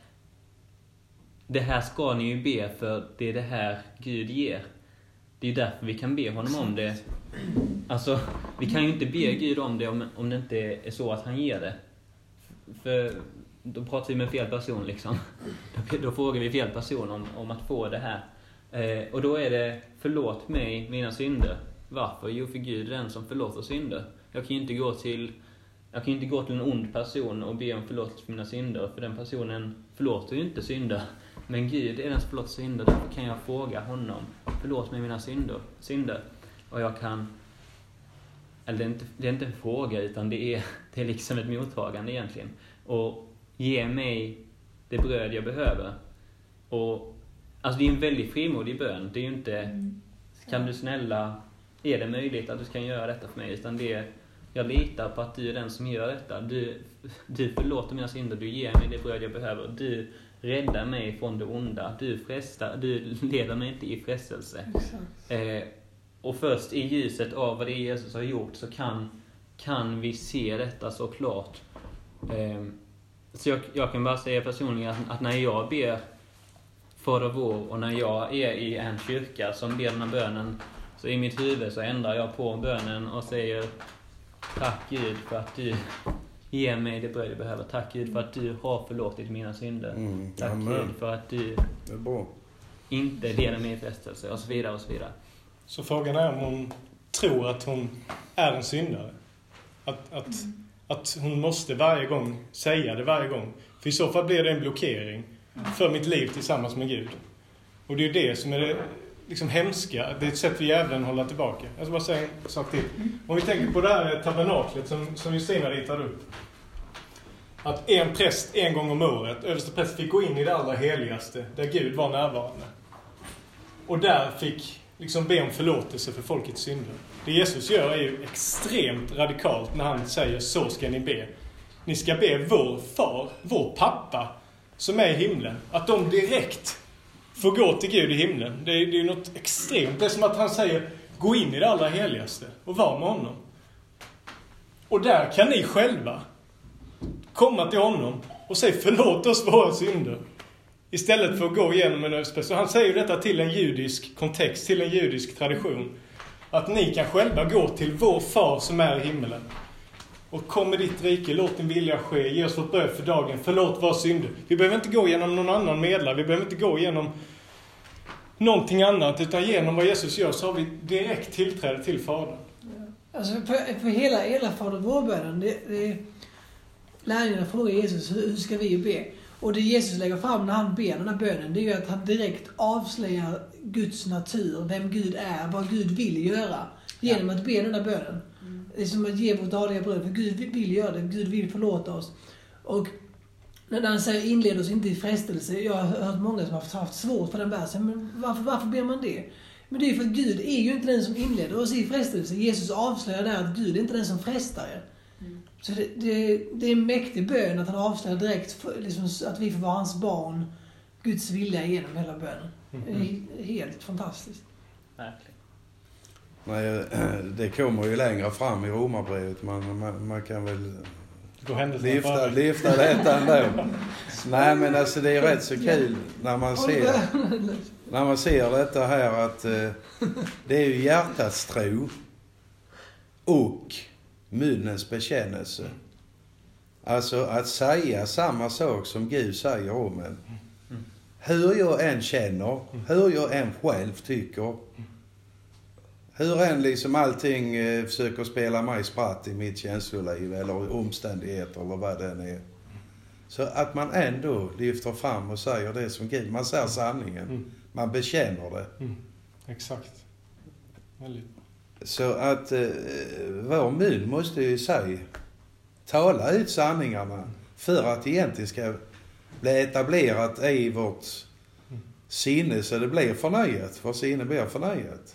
Speaker 4: det här ska ni ju be, för det är det här Gud ger. Det är ju därför vi kan be honom om det. Alltså, vi kan ju inte be Gud om det om, om det inte är så att han ger det. För då pratar vi med fel person liksom. Då, då frågar vi fel person om, om att få det här. Eh, och då är det, förlåt mig mina synder. Varför? Jo, för Gud är den som förlåter synder. Jag kan ju inte gå till, jag kan inte gå till en ond person och be om förlåtelse för mina synder. För den personen förlåter ju inte synder. Men Gud är den som förlåter synder. Därför kan jag fråga honom, förlåt mig mina synder. synder. Och jag kan, eller det är inte, det är inte en fråga, utan det är, det är liksom ett mottagande egentligen. Och ge mig det bröd jag behöver. Och alltså det är en väldigt frimodig bön. Det är ju inte, kan du snälla, är det möjligt att du kan göra detta för mig? Utan det är, jag litar på att du är den som gör detta. Du, du förlåter mina synder, du ger mig det bröd jag behöver. Du räddar mig från det onda. Du frestar, du leder mig inte i frestelse. Eh, och först i ljuset av vad det är Jesus har gjort så kan, kan vi se detta så klart. Eh, så jag, jag kan bara säga personligen att, att när jag ber Fader vår och när jag är i en kyrka som ber den här bönen, så i mitt huvud så ändrar jag på bönen och säger tack Gud för att du ger mig det bröd jag behöver. Tack Gud för att du har förlåtit mina synder.
Speaker 3: Mm,
Speaker 4: tack
Speaker 3: amen.
Speaker 4: Gud för att du
Speaker 3: Det är bra.
Speaker 4: inte leder mig i frestelse och så vidare och så vidare.
Speaker 1: Så frågan är om hon tror att hon är en syndare. Att, att, att hon måste varje gång säga det varje gång. För i så fall blir det en blockering för mitt liv tillsammans med Gud. Och det är ju det som är det liksom hemska. Det är ett sätt vi djävulen håller tillbaka. Jag ska bara säga en sak till. Om vi tänker på det här tabernaklet som, som Justina ritade upp. Att en präst en gång om året, överste präst, fick gå in i det allra heligaste där Gud var närvarande. Och där fick liksom be om förlåtelse för folkets synder. Det Jesus gör är ju extremt radikalt när han säger så ska ni be. Ni ska be vår far, vår pappa som är i himlen. Att de direkt får gå till Gud i himlen. Det är, det är något extremt. Det är som att han säger gå in i det allra heligaste och var med honom. Och där kan ni själva komma till honom och säga förlåt oss våra synder. Istället för att gå igenom en överspel. Så han säger detta till en judisk kontext, till en judisk tradition. Att ni kan själva gå till vår far som är i himmelen. Och kom med ditt rike, låt din vilja ske, ge oss vårt bröd för dagen, förlåt våra synder. Vi behöver inte gå genom någon annan medlare, vi behöver inte gå genom någonting annat, utan genom vad Jesus gör så har vi direkt tillträde till Fadern.
Speaker 7: Alltså på, på hela, hela Fader vår-bönen, det, det lärjungarna frågar Jesus, hur, hur ska vi be? Och det Jesus lägger fram när han ber den här bönen, det är ju att han direkt avslöjar Guds natur, vem Gud är, vad Gud vill göra genom ja. att be den här bönen. Mm. Det är som att ge vårt dagliga bröd, för Gud vill göra det, Gud vill förlåta oss. Och när han säger inled oss inte i frestelse, jag har hört många som har haft svårt för den versen, men varför, varför ber man det? Men det är ju för att Gud är ju inte den som inleder oss i frestelse. Jesus avslöjar där att Gud är inte den som frestar er. Mm. Så det, det, det är en mäktig bön att han avslöjar direkt för, liksom, att vi får vara hans barn, Guds vilja genom hela bönen. Mm. Det är helt fantastiskt.
Speaker 4: Verkligen.
Speaker 3: Nej, det kommer ju längre fram i Romarbrevet. Man, man, man kan väl lyfta, lyfta detta ändå. Nej, men alltså det är rätt så kul när man ser, när man ser detta här att eh, det är ju hjärtats tro och munnens bekännelse. Alltså att säga samma sak som Gud säger om en. Hur jag än känner, hur jag än själv tycker, hur än liksom allting eh, försöker spela mig spratt i mitt känsloliv eller omständigheter eller vad det än är. Så att man ändå lyfter fram och säger det som Gud. Man säger sanningen. Mm. Man bekänner det.
Speaker 1: Mm. Exakt. Väldigt.
Speaker 3: Så att eh, vår mun måste ju säga, tala ut sanningarna för att det egentligen ska bli etablerat i vårt mm. sinne så det blir förnöjet. Vår sinne blir förnöjet.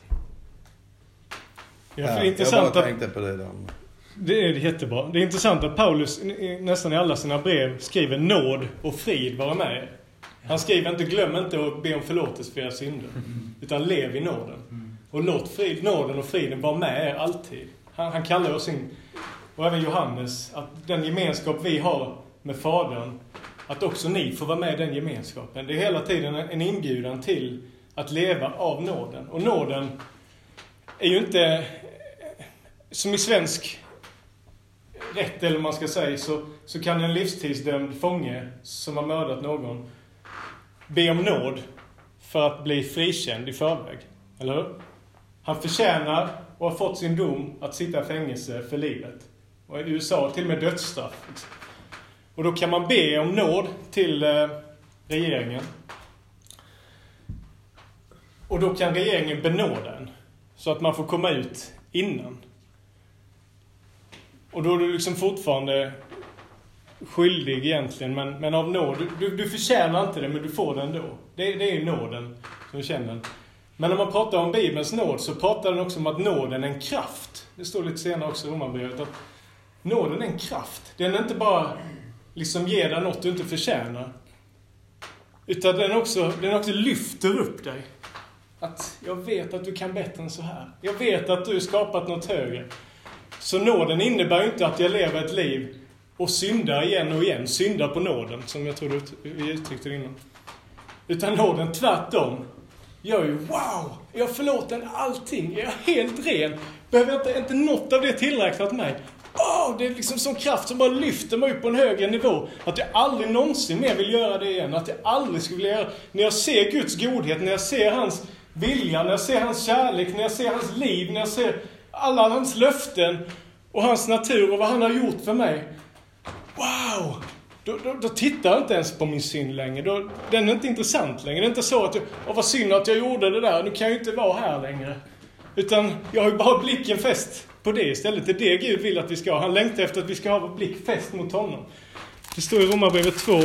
Speaker 1: Ja, för det är intressant
Speaker 3: jag bara
Speaker 1: att,
Speaker 3: tänkte på det där.
Speaker 1: Det är jättebra. Det är intressant att Paulus nästan i alla sina brev skriver nåd och frid vara med. Han skriver inte glöm inte att be om förlåtelse för era synder. Utan lev i nåden. Och låt frid, nåden och friden vara med er alltid. Han, han kallar oss in, och även Johannes, att den gemenskap vi har med Fadern, att också ni får vara med i den gemenskapen. Det är hela tiden en inbjudan till att leva av nåden. Och nåden är ju inte, som i svensk rätt eller man ska säga, så, så kan en livstidsdömd fånge som har mördat någon be om nåd för att bli frikänd i förväg. Eller hur? Han förtjänar och har fått sin dom att sitta i fängelse för livet. Och i U S A till och med dödsstraff. Och då kan man be om nåd till eh, regeringen. Och då kan regeringen benåda en. Så att man får komma ut innan. Och då är du liksom fortfarande skyldig egentligen. Men, men av nåd. Du, du förtjänar inte det, men du får det ändå. Det, det är nåden som du känner. Men när man pratar om Bibelns nåd så pratar den också om att nåden är en kraft. Det står lite senare också i Romarbrevet att nåden är en kraft. Den är inte bara liksom ger dig något du inte förtjänar. Utan den också, den också lyfter upp dig. Att jag vet att du kan bättre än så här. Jag vet att du har skapat något högre. Så nåden innebär ju inte att jag lever ett liv och syndar igen och igen. Syndar på nåden, som jag tror vi uttryckte det innan. Utan nåden tvärtom. Jag är ju, wow, jag har förlåten allting. Jag är helt ren. Behöver jag inte, inte något av det tillräknat mig. Oh, det är liksom som kraft som bara lyfter mig upp på en högre nivå. Att jag aldrig någonsin mer vill göra det igen. Att jag aldrig skulle vilja göra. När jag ser Guds godhet, när jag ser hans vilja, när jag ser hans kärlek, när jag ser hans liv, när jag ser alla hans löften och hans natur och vad han har gjort för mig. Wow! Då, då, då tittar jag inte ens på min synd längre. Då, den är inte intressant längre. Det är inte så att jag, åh vad synd att jag gjorde det där. Nu kan jag ju inte vara här längre. Utan jag har ju bara blicken fäst på det istället. Det är det Gud vill att vi ska ha. Han längtar efter att vi ska ha vår blick fäst mot honom. Det står i Romarbrevet två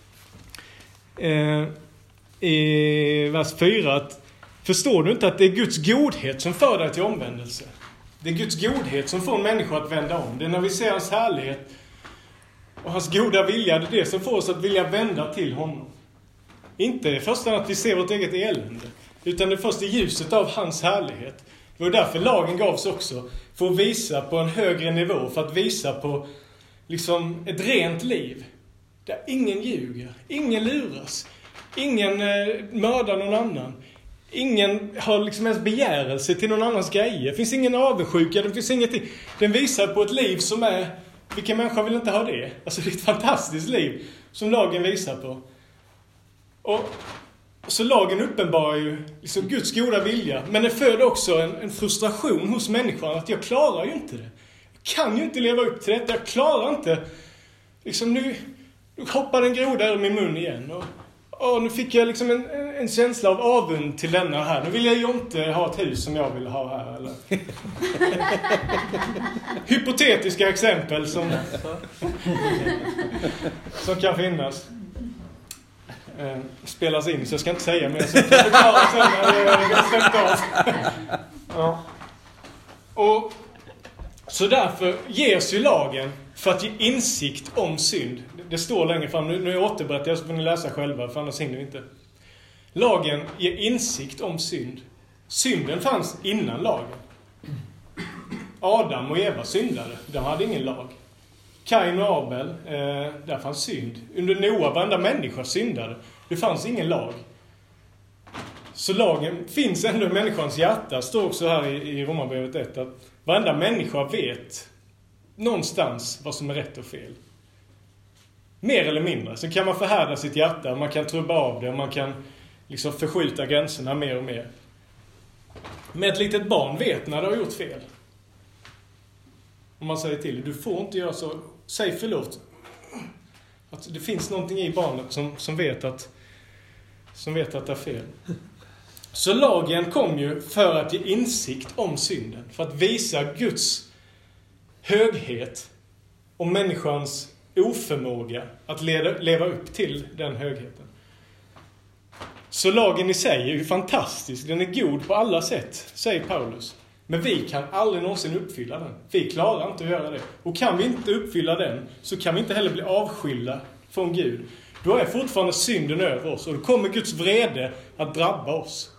Speaker 1: eh, i vers fyra att förstår du inte att det är Guds godhet som för dig till omvändelse? Det är Guds godhet som får en människa att vända om. Det är när vi ser hans härlighet och hans goda vilja, det är det som får oss att vilja vända till honom. Inte i första hand att vi ser vårt eget elände, utan det först i ljuset av hans härlighet. Det var därför lagen gavs också, för att visa på en högre nivå, för att visa på liksom ett rent liv. Där ingen ljuger, ingen luras, ingen eh, mördar någon annan. Ingen har liksom ens begärelse till någon annans grejer. Det finns ingen avundsjuka, det finns ingenting. Den visar på ett liv som är, vilken människa vill inte ha det? Alltså det är ett fantastiskt liv som lagen visar på. Och så lagen uppenbarar ju liksom Guds goda vilja. Men det föder också en, en frustration hos människan. Att jag klarar ju inte det. Jag kan ju inte leva upp till detta. Jag klarar inte. Liksom nu, Nu hoppade en groda ur min mun igen. Och, och nu fick jag liksom en, en känsla av avund till denna här. Nu vill jag ju inte ha ett hus som jag vill ha här. Eller? Hypotetiska exempel som, som kan finnas. Eh, spelas in, så jag ska inte säga mer. Så jag kan förklara sen när jag har släppt av. Ja. Och så därför ges ju lagen för att ge insikt om synd. Det står längre fram. Nu, nu återberättar jag, så får ni läsa själva, för annars hinner vi inte. Lagen ger insikt om synd. Synden fanns innan lagen. Adam och Eva syndade. De hade ingen lag. Kain och Abel, eh, där fanns synd. Under Noa, varenda människa syndade. Det fanns ingen lag. Så lagen finns ändå i människans hjärta. Står också här i, i Romarbrevet ett att varenda människa vet någonstans vad som är rätt och fel. Mer eller mindre. Så kan man förhärda sitt hjärta, man kan trubba av det, man kan liksom förskjuta gränserna mer och mer. Men ett litet barn vet när det har gjort fel. Om man säger till, du får inte göra så, säg förlåt. Att det finns någonting i barnet som, som, vet att, som vet att det är fel. Så lagen kom ju för att ge insikt om synden. För att visa Guds höghet och människans oförmåga att leda, leva upp till den högheten. Så lagen i sig är ju fantastisk. Den är god på alla sätt, säger Paulus. Men vi kan aldrig någonsin uppfylla den. Vi klarar inte att göra det. Och kan vi inte uppfylla den, så kan vi inte heller bli avskilda från Gud. Då är fortfarande synden över oss. Och då kommer Guds vrede att drabba oss.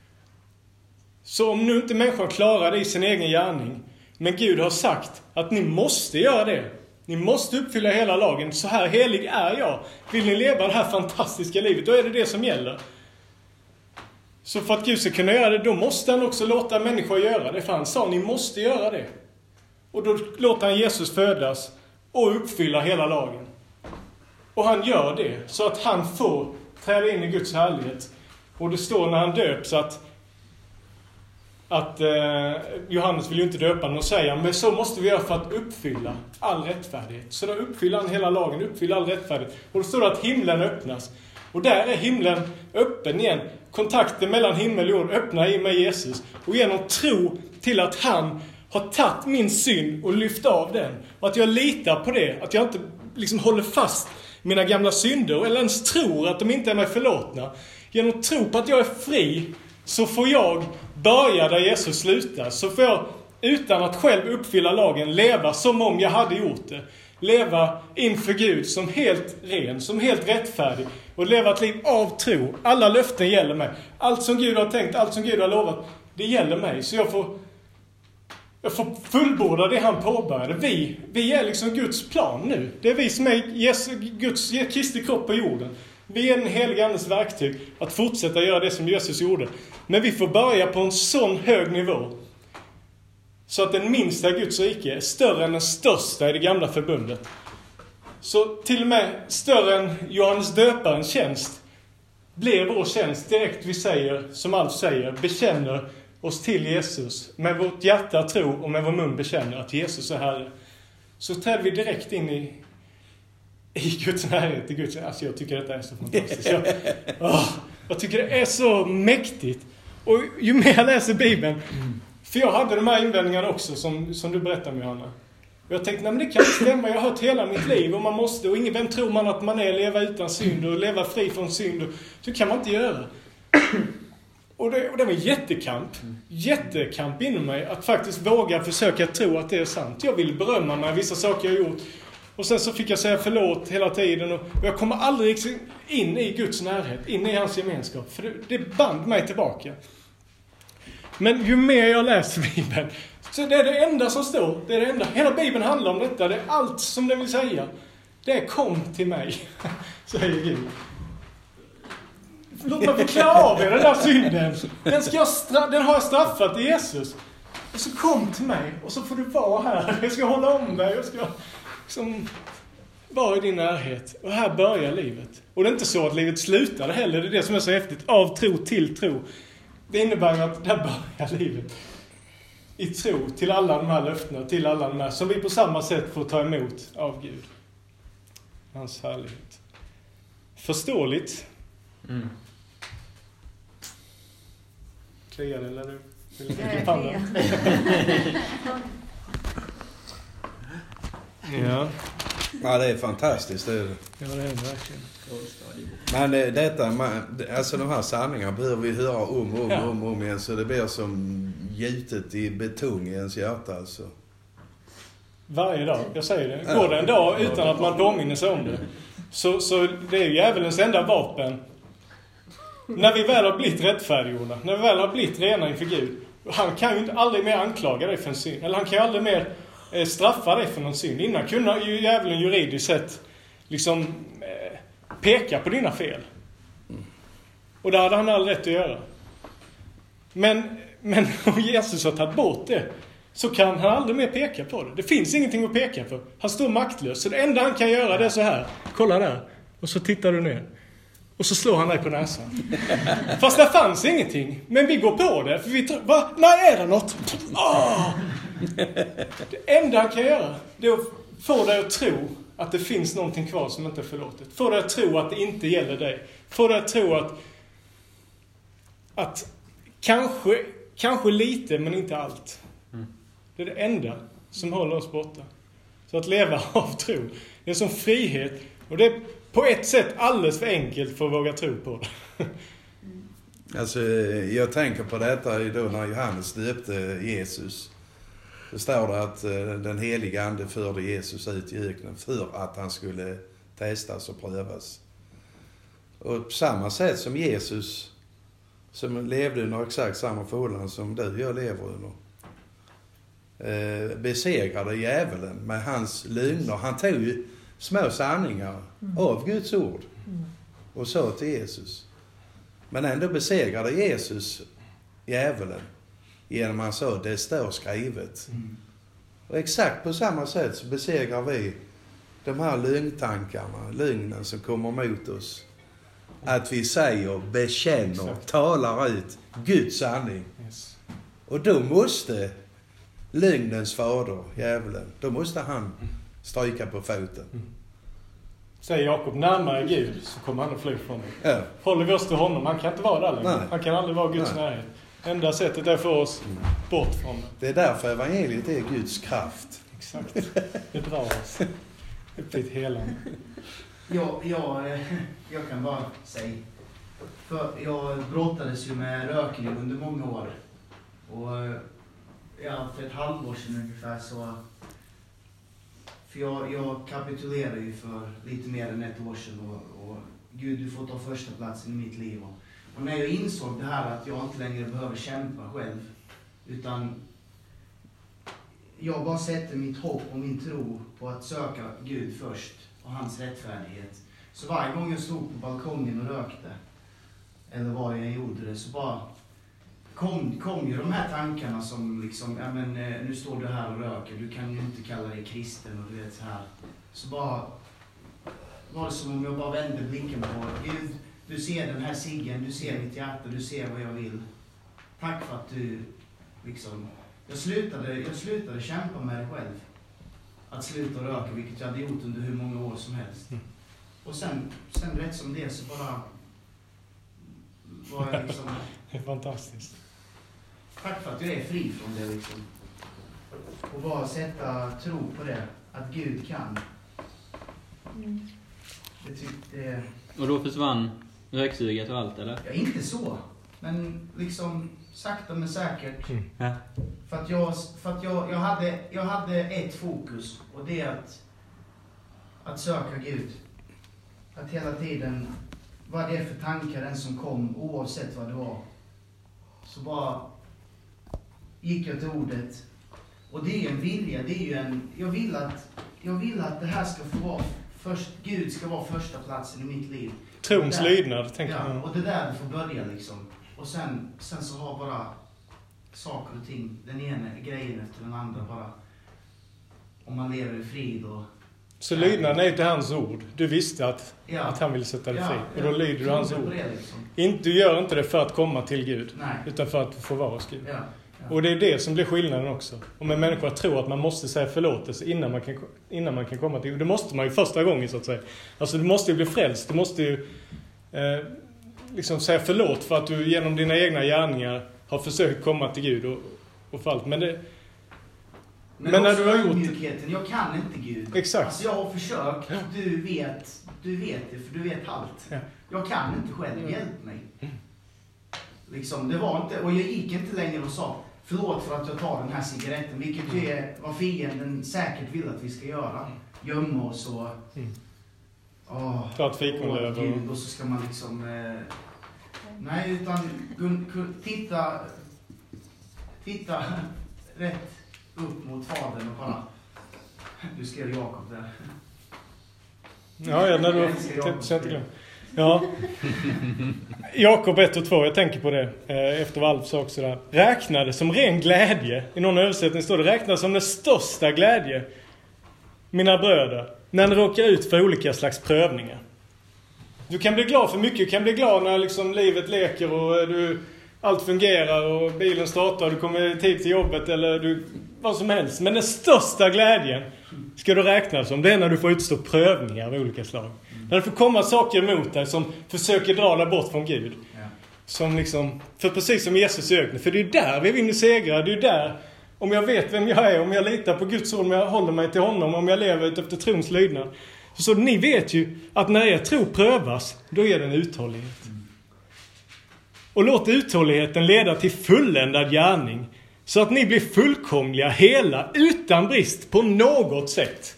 Speaker 1: Så om nu inte människan klarar det i sin egen gärning, men Gud har sagt att ni måste göra det. Ni måste uppfylla hela lagen. Så här helig är jag. Vill ni leva det här fantastiska livet, då är det det som gäller. Så för att Gud ska kunna göra det, då måste han också låta människor göra det. För han sa, ni måste göra det. Och då låter han Jesus födas och uppfylla hela lagen. Och han gör det så att han får träda in i Guds härlighet. Och det står när han döps att att eh, Johannes vill ju inte döpa någon och säga, men så måste vi göra för att uppfylla all rättfärdighet. Så då uppfyller han hela lagen, uppfyller all rättfärdighet. Och då står det att himlen öppnas. Och där är himlen öppen igen. Kontakten mellan himmel och jord öppnar i mig Jesus. Och genom tro till att han har tagit min synd och lyft av den. Och att jag litar på det. Att jag inte liksom håller fast mina gamla synder eller ens tror att de inte är mig förlåtna. Genom tro på att jag är fri, så får jag börja där Jesus slutar. Så får jag, utan att själv uppfylla lagen, leva som om jag hade gjort det. Leva inför Gud som helt ren, som helt rättfärdig. Och leva ett liv av tro. Alla löften gäller mig. Allt som Gud har tänkt, allt som Gud har lovat, det gäller mig. Så jag får, jag får fullborda det han påbörjade. Vi, vi är liksom Guds plan nu. Det är vi som är Jesus, Guds Kristi kropp på jorden. Vi är en helig andes verktyg att fortsätta göra det som Jesus gjorde. Men vi får börja på en sån hög nivå, så att den minsta Guds rike är större än den största i det gamla förbundet. Så till och med större än Johannes döparens tjänst blir vår tjänst direkt vi säger, som Alf säger, bekänner oss till Jesus. Med vårt hjärta tro och med vår mun bekänner att Jesus är Herre. Så träder vi direkt in i, i Guds närhet. I Guds, alltså jag tycker detta är så fantastiskt. Jag, åh, jag tycker det är så mäktigt. Och ju mer jag läser Bibeln, för jag hade de här invändningarna också som, som du berättade med, Johanna. Och jag tänkte, nej men det kan inte stämma. Jag har hört hela mitt liv och man måste. Och ingen, vem tror man att man är? Leva utan synd och leva fri från synd. Och, så kan man inte göra. Och det, och det var en jättekamp. Jättekamp inom mig. Att faktiskt våga försöka tro att det är sant. Jag vill berömma mig vissa saker jag har gjort. Och sen så fick jag säga förlåt hela tiden. Och jag kommer aldrig in i Guds närhet. In i hans gemenskap. För det, det band mig tillbaka. Men ju mer jag läser Bibeln, så det är det enda som står. Det är det enda. Hela Bibeln handlar om detta. Det är allt som den vill säga. Det är kom till mig, säger Gud. Låt mig få klä av er den där synden. Den, ska jag stra- den har jag straffat i Jesus. Och så kom till mig. Och så får du vara här. Jag ska hålla om dig. Jag ska liksom vara i din närhet. Och här börjar livet. Och det är inte så att livet slutar heller. Det är det som är så häftigt. Av tro till tro. Det innebär att där börjar livet. I tro till alla de här löftena. Till alla de här som vi på samma sätt får ta emot av Gud. hans härlighet. Förståeligt.
Speaker 4: Mm.
Speaker 1: Kliar det, eller du? Vill du
Speaker 5: Jag
Speaker 1: lägga
Speaker 5: är
Speaker 1: pannan? Ja.
Speaker 3: Ja, det är fantastiskt. Det är det.
Speaker 1: Ja, det är det verkligen.
Speaker 3: Men eh, detta, man, alltså de här sanningarna behöver vi höra om och om,
Speaker 1: Ja.
Speaker 3: om, om igen. Så det blir som gjutet i betong i ens hjärta alltså.
Speaker 1: Varje dag, jag säger det. Går det en dag utan att man påminner sig om det, så, så det är ju djävulens enda vapen. När vi väl har blivit rättfärdiggjorda, när vi väl har blivit rena inför Gud, han kan ju inte aldrig mer anklaga dig för en synd. Eller han kan ju aldrig mer eh, straffa dig för någon synd. Innan kunde ju djävulen juridiskt sett liksom eh, peka på dina fel. Och det hade han all rätt att göra. Men, men om Jesus har tagit bort det, så kan han aldrig mer peka på det. Det finns ingenting att peka på. Han står maktlös. Så det enda han kan göra, det är så här. Kolla där. Och så tittar du ner. Och så slår han dig på näsan. Fast det fanns ingenting. Men vi går på det. För vi tror, va? Nej, är det något? Oh! Det enda han kan göra, det är att få dig att tro att det finns någonting kvar som inte är förlåtet. Få dig att tro att det inte gäller dig. Få dig att tro att att kanske, kanske lite, men inte allt. Det är det enda som håller oss borta. Så att leva av tro, det är som frihet. Och det är på ett sätt alldeles för enkelt för att våga tro på det.
Speaker 3: Alltså, jag tänker på detta då när Johannes döpte Jesus. Det står det att den heliga ande förde Jesus ut i öknen för att han skulle testas och prövas. Och på samma sätt som Jesus, som levde under exakt samma förhållanden som du och jag lever under, eh, besegrade djävulen med hans lögner. Han tog ju små sanningar mm. av Guds ord mm. och sa till Jesus. Men ändå besegrade Jesus djävulen genom att han sa, det står skrivet. Mm. Och exakt på samma sätt så besegrar vi de här lögntankarna, lögnen som kommer mot oss. Att vi säger, bekänner, exakt. Talar ut Guds sanning. Yes. Och då måste lögnens fader, djävulen, då måste han stryka på foten. Mm.
Speaker 1: Säger Jakob, närmare Gud så kommer han att fly från dig.
Speaker 3: Ja.
Speaker 1: Håller vi oss till honom, han kan inte vara där längre. Nej. Han kan aldrig vara Guds Nej. närhet. Enda sättet är för oss mm. bort från det.
Speaker 3: Det är därför evangeliet är Guds kraft.
Speaker 1: Exakt. Det drar oss upp i ett helande.
Speaker 2: Ja, jag, jag kan bara säga. För jag brottades ju med rökning under många år. Och ja, för ett halvår sedan ungefär så... För jag, jag kapitulerade ju för lite mer än ett år sedan. Och, och Gud, du får ta första platsen i mitt liv. Och, och när jag insåg det här att jag inte längre behöver kämpa själv. Utan jag bara sätter mitt hopp och min tro på att söka Gud först. Och hans rättfärdighet. Så varje gång jag stod på balkongen och rökte, eller vad jag gjorde det, så bara kom, kom ju de här tankarna som liksom, ja men nu står du här och röker, du kan ju inte kalla dig kristen och du vet så här. Så bara var det som om jag bara vände blicken på Gud, du ser den här ciggen, du ser mitt hjärta, du ser vad jag vill. Tack för att du liksom, jag slutade, jag slutade kämpa med det själv. Att sluta röka, vilket jag hade gjort under hur många år som helst. Mm. Och sen, sen rätt som det så bara var jag liksom...
Speaker 1: Det är fantastiskt.
Speaker 2: Tack för att jag är fri från det liksom. Och bara sätta tro på det, att Gud kan. Mm. Det tyckte...
Speaker 4: Och då försvann röksuget och allt, eller?
Speaker 2: Ja, inte så. Men liksom sakta men säkert.
Speaker 1: Mm.
Speaker 4: Ja.
Speaker 2: För att, jag, för att jag, jag, hade, jag hade ett fokus. Och det är att, att söka Gud. Att hela tiden, vad det är för tankar den som kom, oavsett vad det var. Så bara gick jag till ordet. Och det är ju en vilja. Det är ju en, jag, vill att, jag vill att det här ska få vara först, Gud ska vara första platsen i mitt liv.
Speaker 1: Trons lydnad, tänker
Speaker 2: ja,
Speaker 1: jag.
Speaker 2: och det där får börja liksom. Och sen, sen så har bara saker och ting, den ena grejen efter den andra bara. Om man lever i frid och...
Speaker 1: Så lydnaden är till hans ord. Du visste att,
Speaker 2: ja.
Speaker 1: att han ville sätta dig
Speaker 2: ja,
Speaker 1: fri.
Speaker 2: ja.
Speaker 1: Och då lyder du hans ord.
Speaker 2: Det, liksom.
Speaker 1: Inte, du gör inte det för att komma till Gud.
Speaker 2: Nej.
Speaker 1: Utan för att få vara hos Gud.
Speaker 2: Ja, ja.
Speaker 1: Och det är det som blir skillnaden också. Om en människa tror att man måste säga förlåtelse innan man kan, innan man kan komma till... Det måste man ju första gången så att säga. Alltså du måste ju bli frälst. Du måste ju eh, liksom säga förlåt för att du genom dina egna gärningar har försökt komma till Gud och, och fallt. Men det...
Speaker 2: Men,
Speaker 1: Men när
Speaker 2: också
Speaker 1: du har gjort...
Speaker 2: ödmjukheten. Jag kan inte Gud.
Speaker 1: Exakt.
Speaker 2: Alltså jag har försökt. Du vet, du vet det för du vet allt.
Speaker 1: Ja.
Speaker 2: Jag kan inte själv. Hjälp mig. Liksom, det var inte... Och jag gick inte längre och sa förlåt för att jag tar den här cigaretten. Vilket ju är vad fienden säkert vill att vi ska göra. Gömma oss och...
Speaker 1: Mm.
Speaker 2: Åh,
Speaker 1: Ta ett fikonlöv.
Speaker 2: Gud, och så ska man liksom... Eh, nej, utan gun, gun, titta... Titta rätt upp mot fadern och kolla. Du skrev Jakob där.
Speaker 1: Ja, ja, när du har... Så jag inte glöm. Ja. Jakob ett och två, jag tänker på det eh, efter vad Alf sa också där. Räknade som ren glädje. I någon översättning står det räknade som den största glädje. Mina bröder. När ni råkar ut för olika slags prövningar. Du kan bli glad för mycket. Du kan bli glad när liksom livet leker och du, allt fungerar och bilen startar och du kommer tid till jobbet eller du, vad som helst. Men den största glädjen ska du räkna som. Det är när du får utstå prövningar av olika slag. Mm. När det får komma saker emot dig som försöker dra dig bort från Gud. Ja. Som liksom, för precis som Jesus i öknen. För det är där vi vinner segrar. Det är där, om jag vet vem jag är, om jag litar på Guds ord, om jag håller mig till honom, om jag lever ut efter trons lydnad. Så ni vet ju att när er tro prövas, då är det en uthållighet. Mm. Och låt uthålligheten leda till fulländad gärning. Så att ni blir fullkomliga, hela, utan brist på något sätt.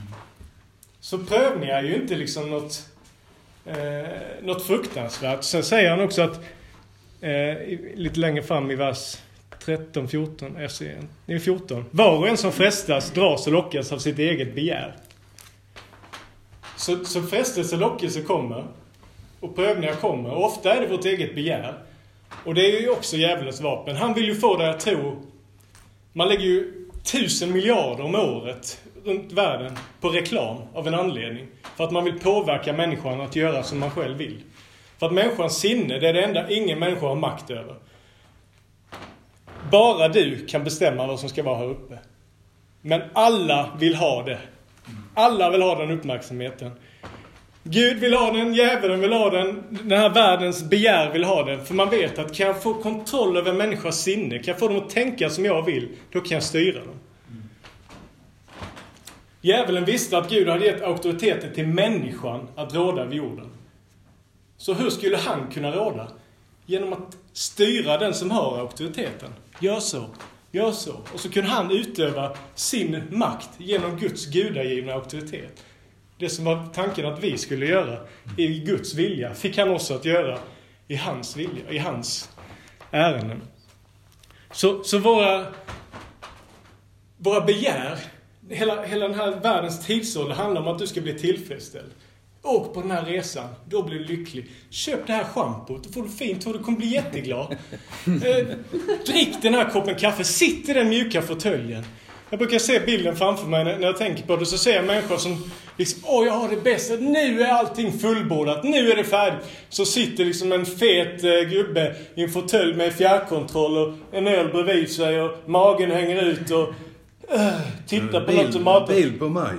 Speaker 1: Så prövningar är ju inte liksom något, eh, något fruktansvärt. Sen säger han också att, eh, lite längre fram i vers tretton, fjorton, jag ser, det är fjorton. Var och en som frestas dras och lockas av sitt eget begär. Så, så frestelse och lockelse kommer. Och prövningar kommer. Och ofta är det vårt eget begär. Och det är ju också djävulens vapen. Han vill ju få dig att tro. Man lägger ju tusen miljarder om året runt världen på reklam av en anledning. För att man vill påverka människan att göra som man själv vill. För att människans sinne, det är det enda ingen människa har makt över. Bara du kan bestämma vad som ska vara här uppe. Men alla vill ha det. Alla vill ha den uppmärksamheten. Gud vill ha den, djävulen vill ha den, den här världens begär vill ha den. För man vet att kan jag få kontroll över människors sinne, kan jag få dem att tänka som jag vill, då kan jag styra dem. Mm. Djävulen visste att Gud hade gett auktoriteten till människan att råda över jorden. Så hur skulle han kunna råda? Genom att styra den som har auktoriteten. Gör så, gör så. Och så kunde han utöva sin makt genom Guds gudagivna auktoritet. Det som var tanken att vi skulle göra i Guds vilja fick han också att göra i hans vilja, i hans ärenden. Så, så våra, våra begär, hela, hela den här världens tidsålder handlar om att du ska bli tillfredsställd. Åk på den här resan, då blir du lycklig. Köp det här schampot, då får du fint och du kommer bli jätteglad. Eh, drick den här koppen kaffe, sitt i den mjuka fåtöljen. Jag brukar se bilden framför mig när jag tänker på det. Så ser jag människor som liksom, åh jag har det bästa. Nu är allting fullbordat. Nu är det färdigt. Så sitter liksom en fet eh, gubbe i en fåtölj med fjärrkontroll och en öl bredvid sig och magen hänger ut och uh, tittar på
Speaker 3: bil,
Speaker 1: något som matar.
Speaker 3: Bil på mig.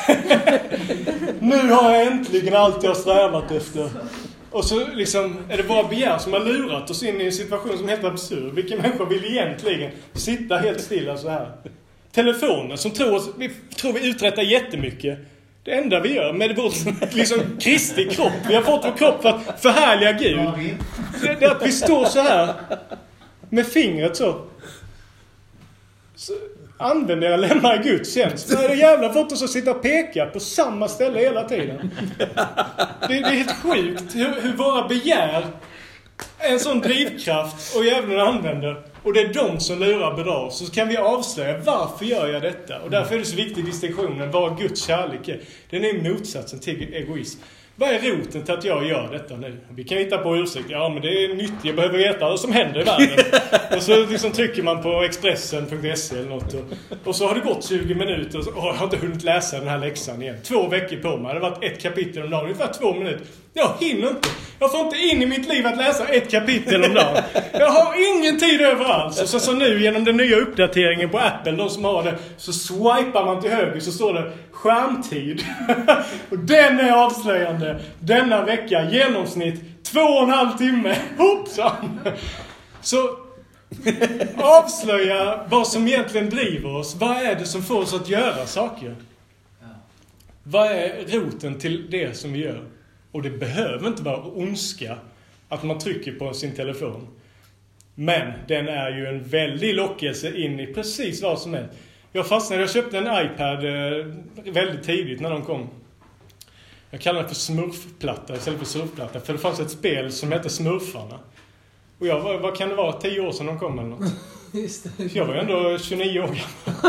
Speaker 1: Nu har jag äntligen allt jag strävat efter. Och så liksom är det bara begär som har lurat oss in i en situation som är helt absurd. Vilken människa vill egentligen sitta helt stilla så här? Telefonen som tror, vi tror vi uträttar jättemycket. Det enda vi gör med vår liksom Kristi kropp. Vi har fått vår kropp för att förhärliga Gud. Det är att vi står så här med fingret så. så använder era lemmar i Guds tjänst. Så är det jävla fått oss att sitta och peka på samma ställe hela tiden. Det, det är helt sjukt hur, hur våra begär är en sån drivkraft och jävlar använder. Och det är de som lurar bedrar. Så kan vi avslöja varför gör jag detta. Och därför är det så viktigt distinktionen vad Guds kärlek är. Den är motsatsen till egoism. Vad är roten till att jag gör detta nu? Vi kan hitta på ursäkt. Ja, men det är nytt. Jag behöver veta vad som händer i världen. Och så liksom trycker man på expressen punkt se eller något. Och, och så har det gått tjugo minuter och så, åh, jag har inte hunnit läsa den här läxan igen. Två veckor på mig. Det har varit ett kapitel om dagen. Ungefär två minuter. Jag hinner inte. Jag får inte in i mitt liv att läsa ett kapitel om dagen. Jag har ingen tid överallt. Och så, så nu genom den nya uppdateringen på Apple, de som har det, så swipar man till höger så står det skärmtid. Och den är avslöjande. Denna vecka genomsnitt två och en halv timme. Hoppsan! Så avslöja vad som egentligen driver oss. Vad är det som får oss att göra saker? Vad är roten till det som vi gör? Och det behöver inte vara ondska att man trycker på sin telefon. Men den är ju en väldig lockelse in i precis vad som helst. Jag fastnade, jag köpte en iPad väldigt tidigt när de kom. Jag kallar det för smurfplatta istället för surfplatta. För det fanns ett spel som hette Smurfarna. Och jag var, vad kan det vara, tio år sedan de kom eller något?
Speaker 7: Just det.
Speaker 1: Jag var ju ändå tjugonio år gammal.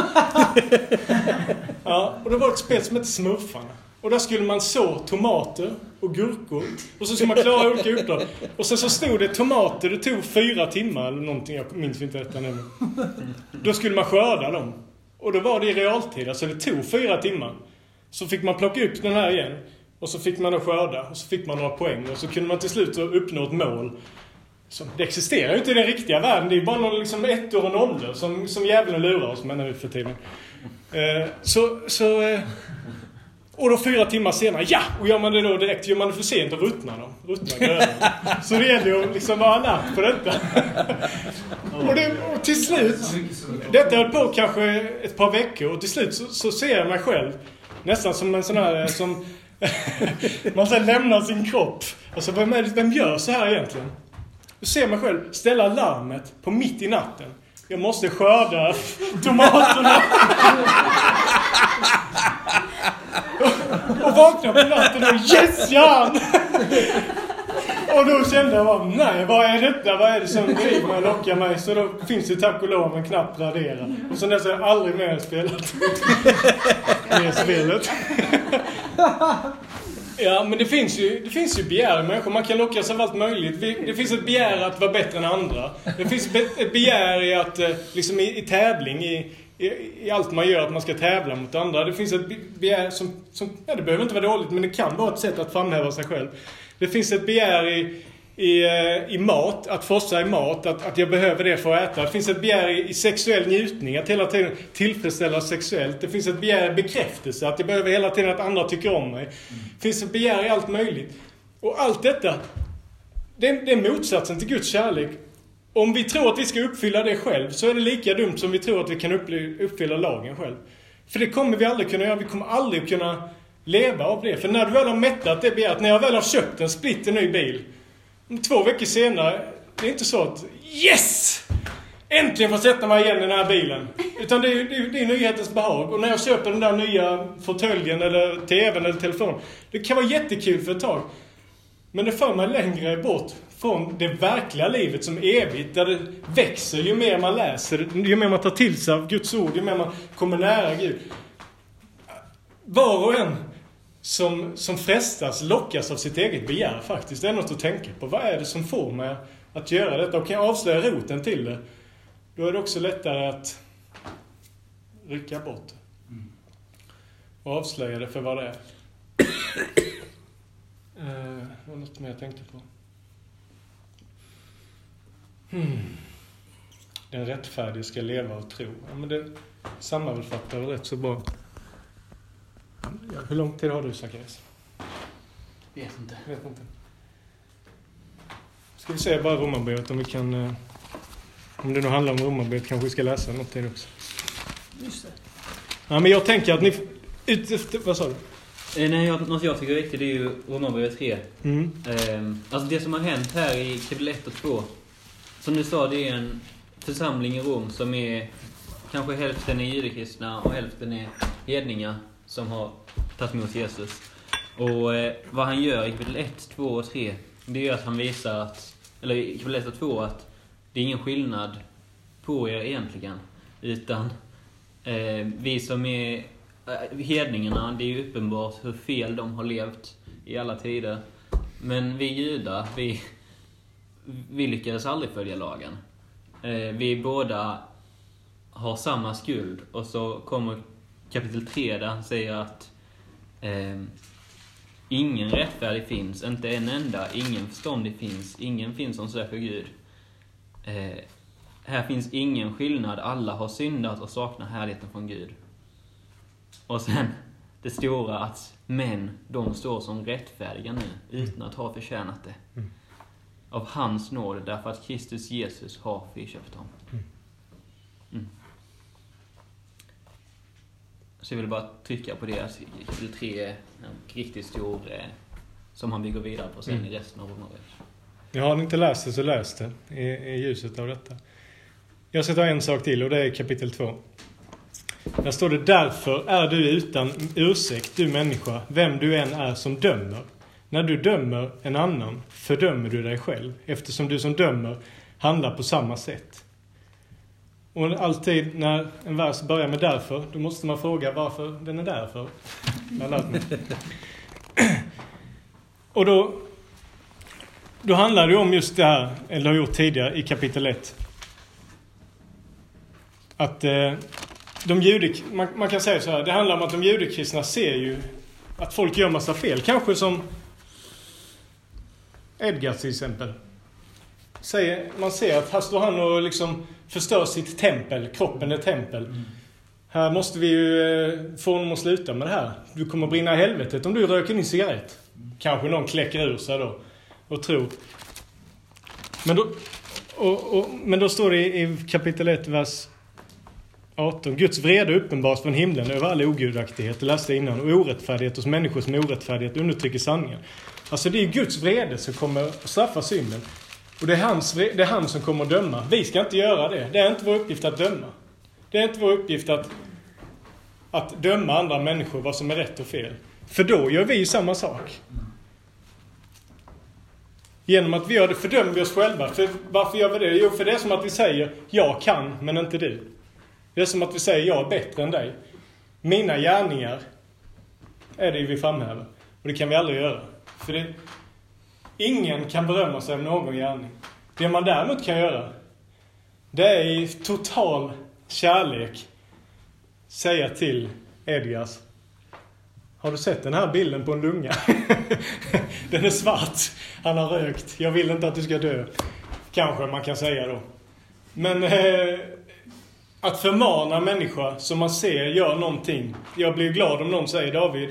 Speaker 1: Ja, och det var ett spel som hette Smurfarna. Och där skulle man så tomater och gurkor. Och så skulle man klara olika uppdrag. Och sen så stod det tomater, det tog fyra timmar eller någonting, jag minns inte detta nu. Då skulle man skörda dem. Och då var det i realtid, alltså det tog fyra timmar. Så fick man plocka upp den här igen. Och så fick man att skörda. Och så fick man några poäng. Och så kunde man till slut uppnå ett mål. Så det existerar ju inte i den riktiga världen. Det är bara någon liksom ettor och nollor som, som jävlen lurar oss med nu för tiden. Eh, så... så eh, och då fyra timmar senare, ja! Och gör man det då direkt, gör man det för sent och ruttnar de. Ruttnar gröna. Så det gäller ju liksom vara alert på detta. och, det, och till slut, detta höll på kanske ett par veckor. Och till slut så, så ser jag mig själv nästan som en sån här, som man sen lämnar sin kropp. Alltså vem, är det, vem gör så här egentligen? Du ser mig själv ställa larmet på mitt i natten. Jag måste skörda tomaterna. Och vakna på natten och yes, Jan! Och då kände jag bara, nej, vad är detta? Vad är det som driver mig och lockar mig? Så då finns det tack och lov en knapp radera. Och så dess har jag aldrig mer spelat med spelet. Ja, men det finns ju, det finns ju begär i människor. Man kan lockas av allt möjligt. Det finns ett begär att vara bättre än andra. Det finns ett begär i att, liksom i, i tävling, i, i, i allt man gör, att man ska tävla mot andra. Det finns ett begär som, som, ja, det behöver inte vara dåligt, men det kan vara ett sätt att framhäva sig själv. Det finns ett begär i, i, i mat, att forsa i mat, att, att jag behöver det för att äta. Det finns ett begär i, i sexuell njutning, att hela tiden tillfredsställa sexuellt. Det finns ett begär i bekräftelse, att jag behöver hela tiden att andra tycker om mig. Det finns ett begär i allt möjligt. Och allt detta, det är, det är motsatsen till Guds kärlek. Om vi tror att vi ska uppfylla det själv, så är det lika dumt som vi tror att vi kan uppfylla lagen själv. För det kommer vi aldrig kunna göra. Vi kommer aldrig kunna leva av det. För när du väl har mättat det begäret, när jag väl har köpt en splitter ny bil, två veckor senare, det är inte så att yes! Äntligen får sätta mig igen i den här bilen. Utan det är, det är, det är nyhetens behag. Och när jag köper den där nya fåtöljen eller tvn eller telefon, det kan vara jättekul för ett tag. Men det för mig längre bort från det verkliga livet som evigt, där det växer ju mer man läser, ju mer man tar till sig av Guds ord, ju mer man kommer nära Gud. Var och en som, som frestas lockas av sitt eget begär faktiskt. Det är något att tänka på. Vad är det som får mig att göra detta? Och kan jag avslöja roten till det, då är det också lättare att rycka bort det. Och avslöja det för vad det är. Uh, det var något mer jag tänkte på. Hmm. Den rättfärdige ska leva och tro. Ja, men det sammanfattar väl rätt så bra. Ja, hur lång tid har du, Zacharias?
Speaker 4: Vet inte.
Speaker 1: Vet inte. Ska vi se bara Romarbrevet om vi kan... Uh, om det nu handlar om Romarbrevet kanske vi ska läsa något till också.
Speaker 7: Just det.
Speaker 1: Ja, men jag tänker att ni... Ut efter, vad sa du?
Speaker 4: Nej, jag, något jag tycker är viktigt, det är ju Romarbrevet tre.
Speaker 1: Mm.
Speaker 4: Eh, alltså det som har hänt här i kapitel ett och två. Som du sa, det är en församling i Rom som är kanske hälften är judekristna och hälften är hedningar som har tagit emot Jesus. Och eh, vad han gör i kapitel ett, två och tre, det är att han visar att, eller i kapitel ett och två, att det är ingen skillnad på er egentligen. Utan eh, vi som är hedningarna, det är ju uppenbart hur fel de har levt i alla tider. Men vi judar, vi, vi lyckades aldrig följa lagen. Eh, vi båda har samma skuld. Och så kommer kapitel tre där han säger att eh, ingen rättfärdig finns, inte en enda, ingen förståndig finns, ingen finns som söker Gud. Eh, här finns ingen skillnad, alla har syndat och saknar härligheten från Gud. Och sen det stora att män, de står som rättfärdiga nu utan att ha förtjänat det.
Speaker 1: Mm.
Speaker 4: Av hans nåd, därför att Kristus Jesus har friköpt dem. Mm. Så jag vill bara trycka på det att kapitel tre är en riktigt stor eh, som han bygger vidare på sen mm. i resten av Romarbrevet.
Speaker 1: Jag har inte läst det så läst det i, i ljuset av detta. Jag ska ta en sak till och det är kapitel två. Där står det: därför är du utan ursäkt, du människa, vem du än är som dömer. När du dömer en annan fördömer du dig själv, eftersom du som dömer handlar på samma sätt. Och alltid när en vers börjar med därför, då måste man fråga varför den är därför. Och då, då handlar det om just det här, eller har gjort tidigare i kapitel ett. Att eh, de judik, man, man kan säga så här, det handlar om att de judekristna ser ju att folk gör massa fel. Kanske som Edgar till exempel. Säger, man ser att här står han och liksom förstör sitt tempel, kroppen är tempel. Mm. Här måste vi ju eh, få honom att sluta med det här. Du kommer att brinna i helvetet om du röker din cigarett. Mm. Kanske någon kläcker ur sig då och tror. Men då, och, och, men då står det i, i kapitel ett, vers arton. Guds vrede uppenbars från himlen över all ogudaktighet, det läste jag innan, och orättfärdighet hos människor som orättfärdighet undertrycker sanningen. Alltså det är Guds vrede som kommer att straffa synden. Och det är, hans, det är han som kommer att döma. Vi ska inte göra det. Det är inte vår uppgift att döma. Det är inte vår uppgift att, att döma andra människor vad som är rätt och fel. För då gör vi samma sak. Genom att vi gör det fördömer vi oss själva. För varför gör vi det? Jo, för det är som att vi säger jag kan, men inte du. Det är som att vi säger jag är bättre än dig. Mina gärningar är det vi framhäver. Och det kan vi aldrig göra. För det, ingen kan berömma sig av någon gärning. Det man däremot kan göra, det är i total kärlek säga till Edgars: har du sett den här bilden på en lunga? Den är svart. Han har rökt. Jag vill inte att du ska dö. Kanske man kan säga då. Men eh, att förmana människor som man ser gör någonting. Jag blir glad om någon säger: David,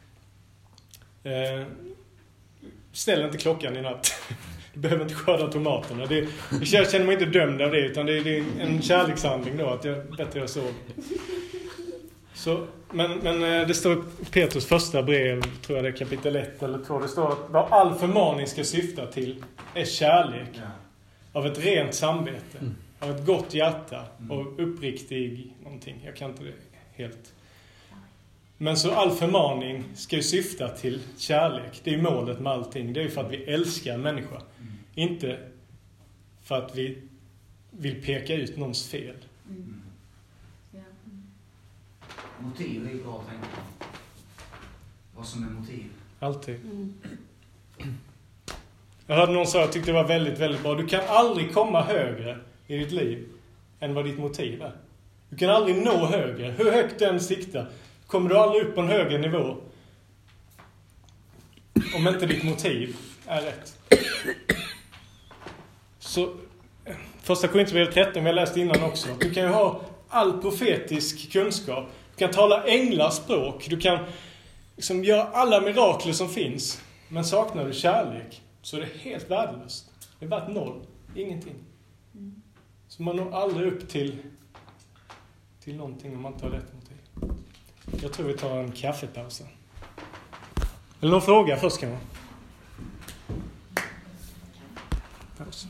Speaker 1: eh, ställ inte klockan i natt. Du behöver inte skörda tomaterna. Det, jag känner mig inte dömd av det, utan det är, det är en kärlekshandling då, att jag bättre jag sov. Så, men, men det står i Petrus första brev, tror jag det är kapitel ett eller två. Det står att vad all förmaning ska syfta till är kärlek. Ja. Av ett rent samvete. Mm. Av ett gott hjärta. Mm. Och uppriktig någonting. Jag kan inte det helt. Men så all förmaning ska ju syfta till kärlek. Det är målet med allting. Det är ju för att vi älskar människor. Mm. Inte för att vi vill peka ut någons fel.
Speaker 5: Mm. Ja.
Speaker 2: Motiv är ju bra att tänka på. Vad som är motiv.
Speaker 1: Alltid.
Speaker 6: Mm.
Speaker 1: Jag hörde någon säga, jag tyckte det var väldigt, väldigt bra. Du kan aldrig komma högre i ditt liv än vad ditt motiv är. Du kan aldrig nå högre. Hur högt den siktar, kommer du aldrig upp på en högre nivå om inte ditt motiv är rätt. Så första Korinthierbrevet tretton, vi har läst innan också. Du kan ju ha all profetisk kunskap. Du kan tala änglars språk. Du kan liksom göra alla mirakler som finns. Men saknar du kärlek så är det helt värdelöst. Det är värt noll. Ingenting. Så man når aldrig upp till till någonting om man tar rätt motiv. Jag tror vi tar en kaffepaus. Eller någon fråga först kan man. Paus.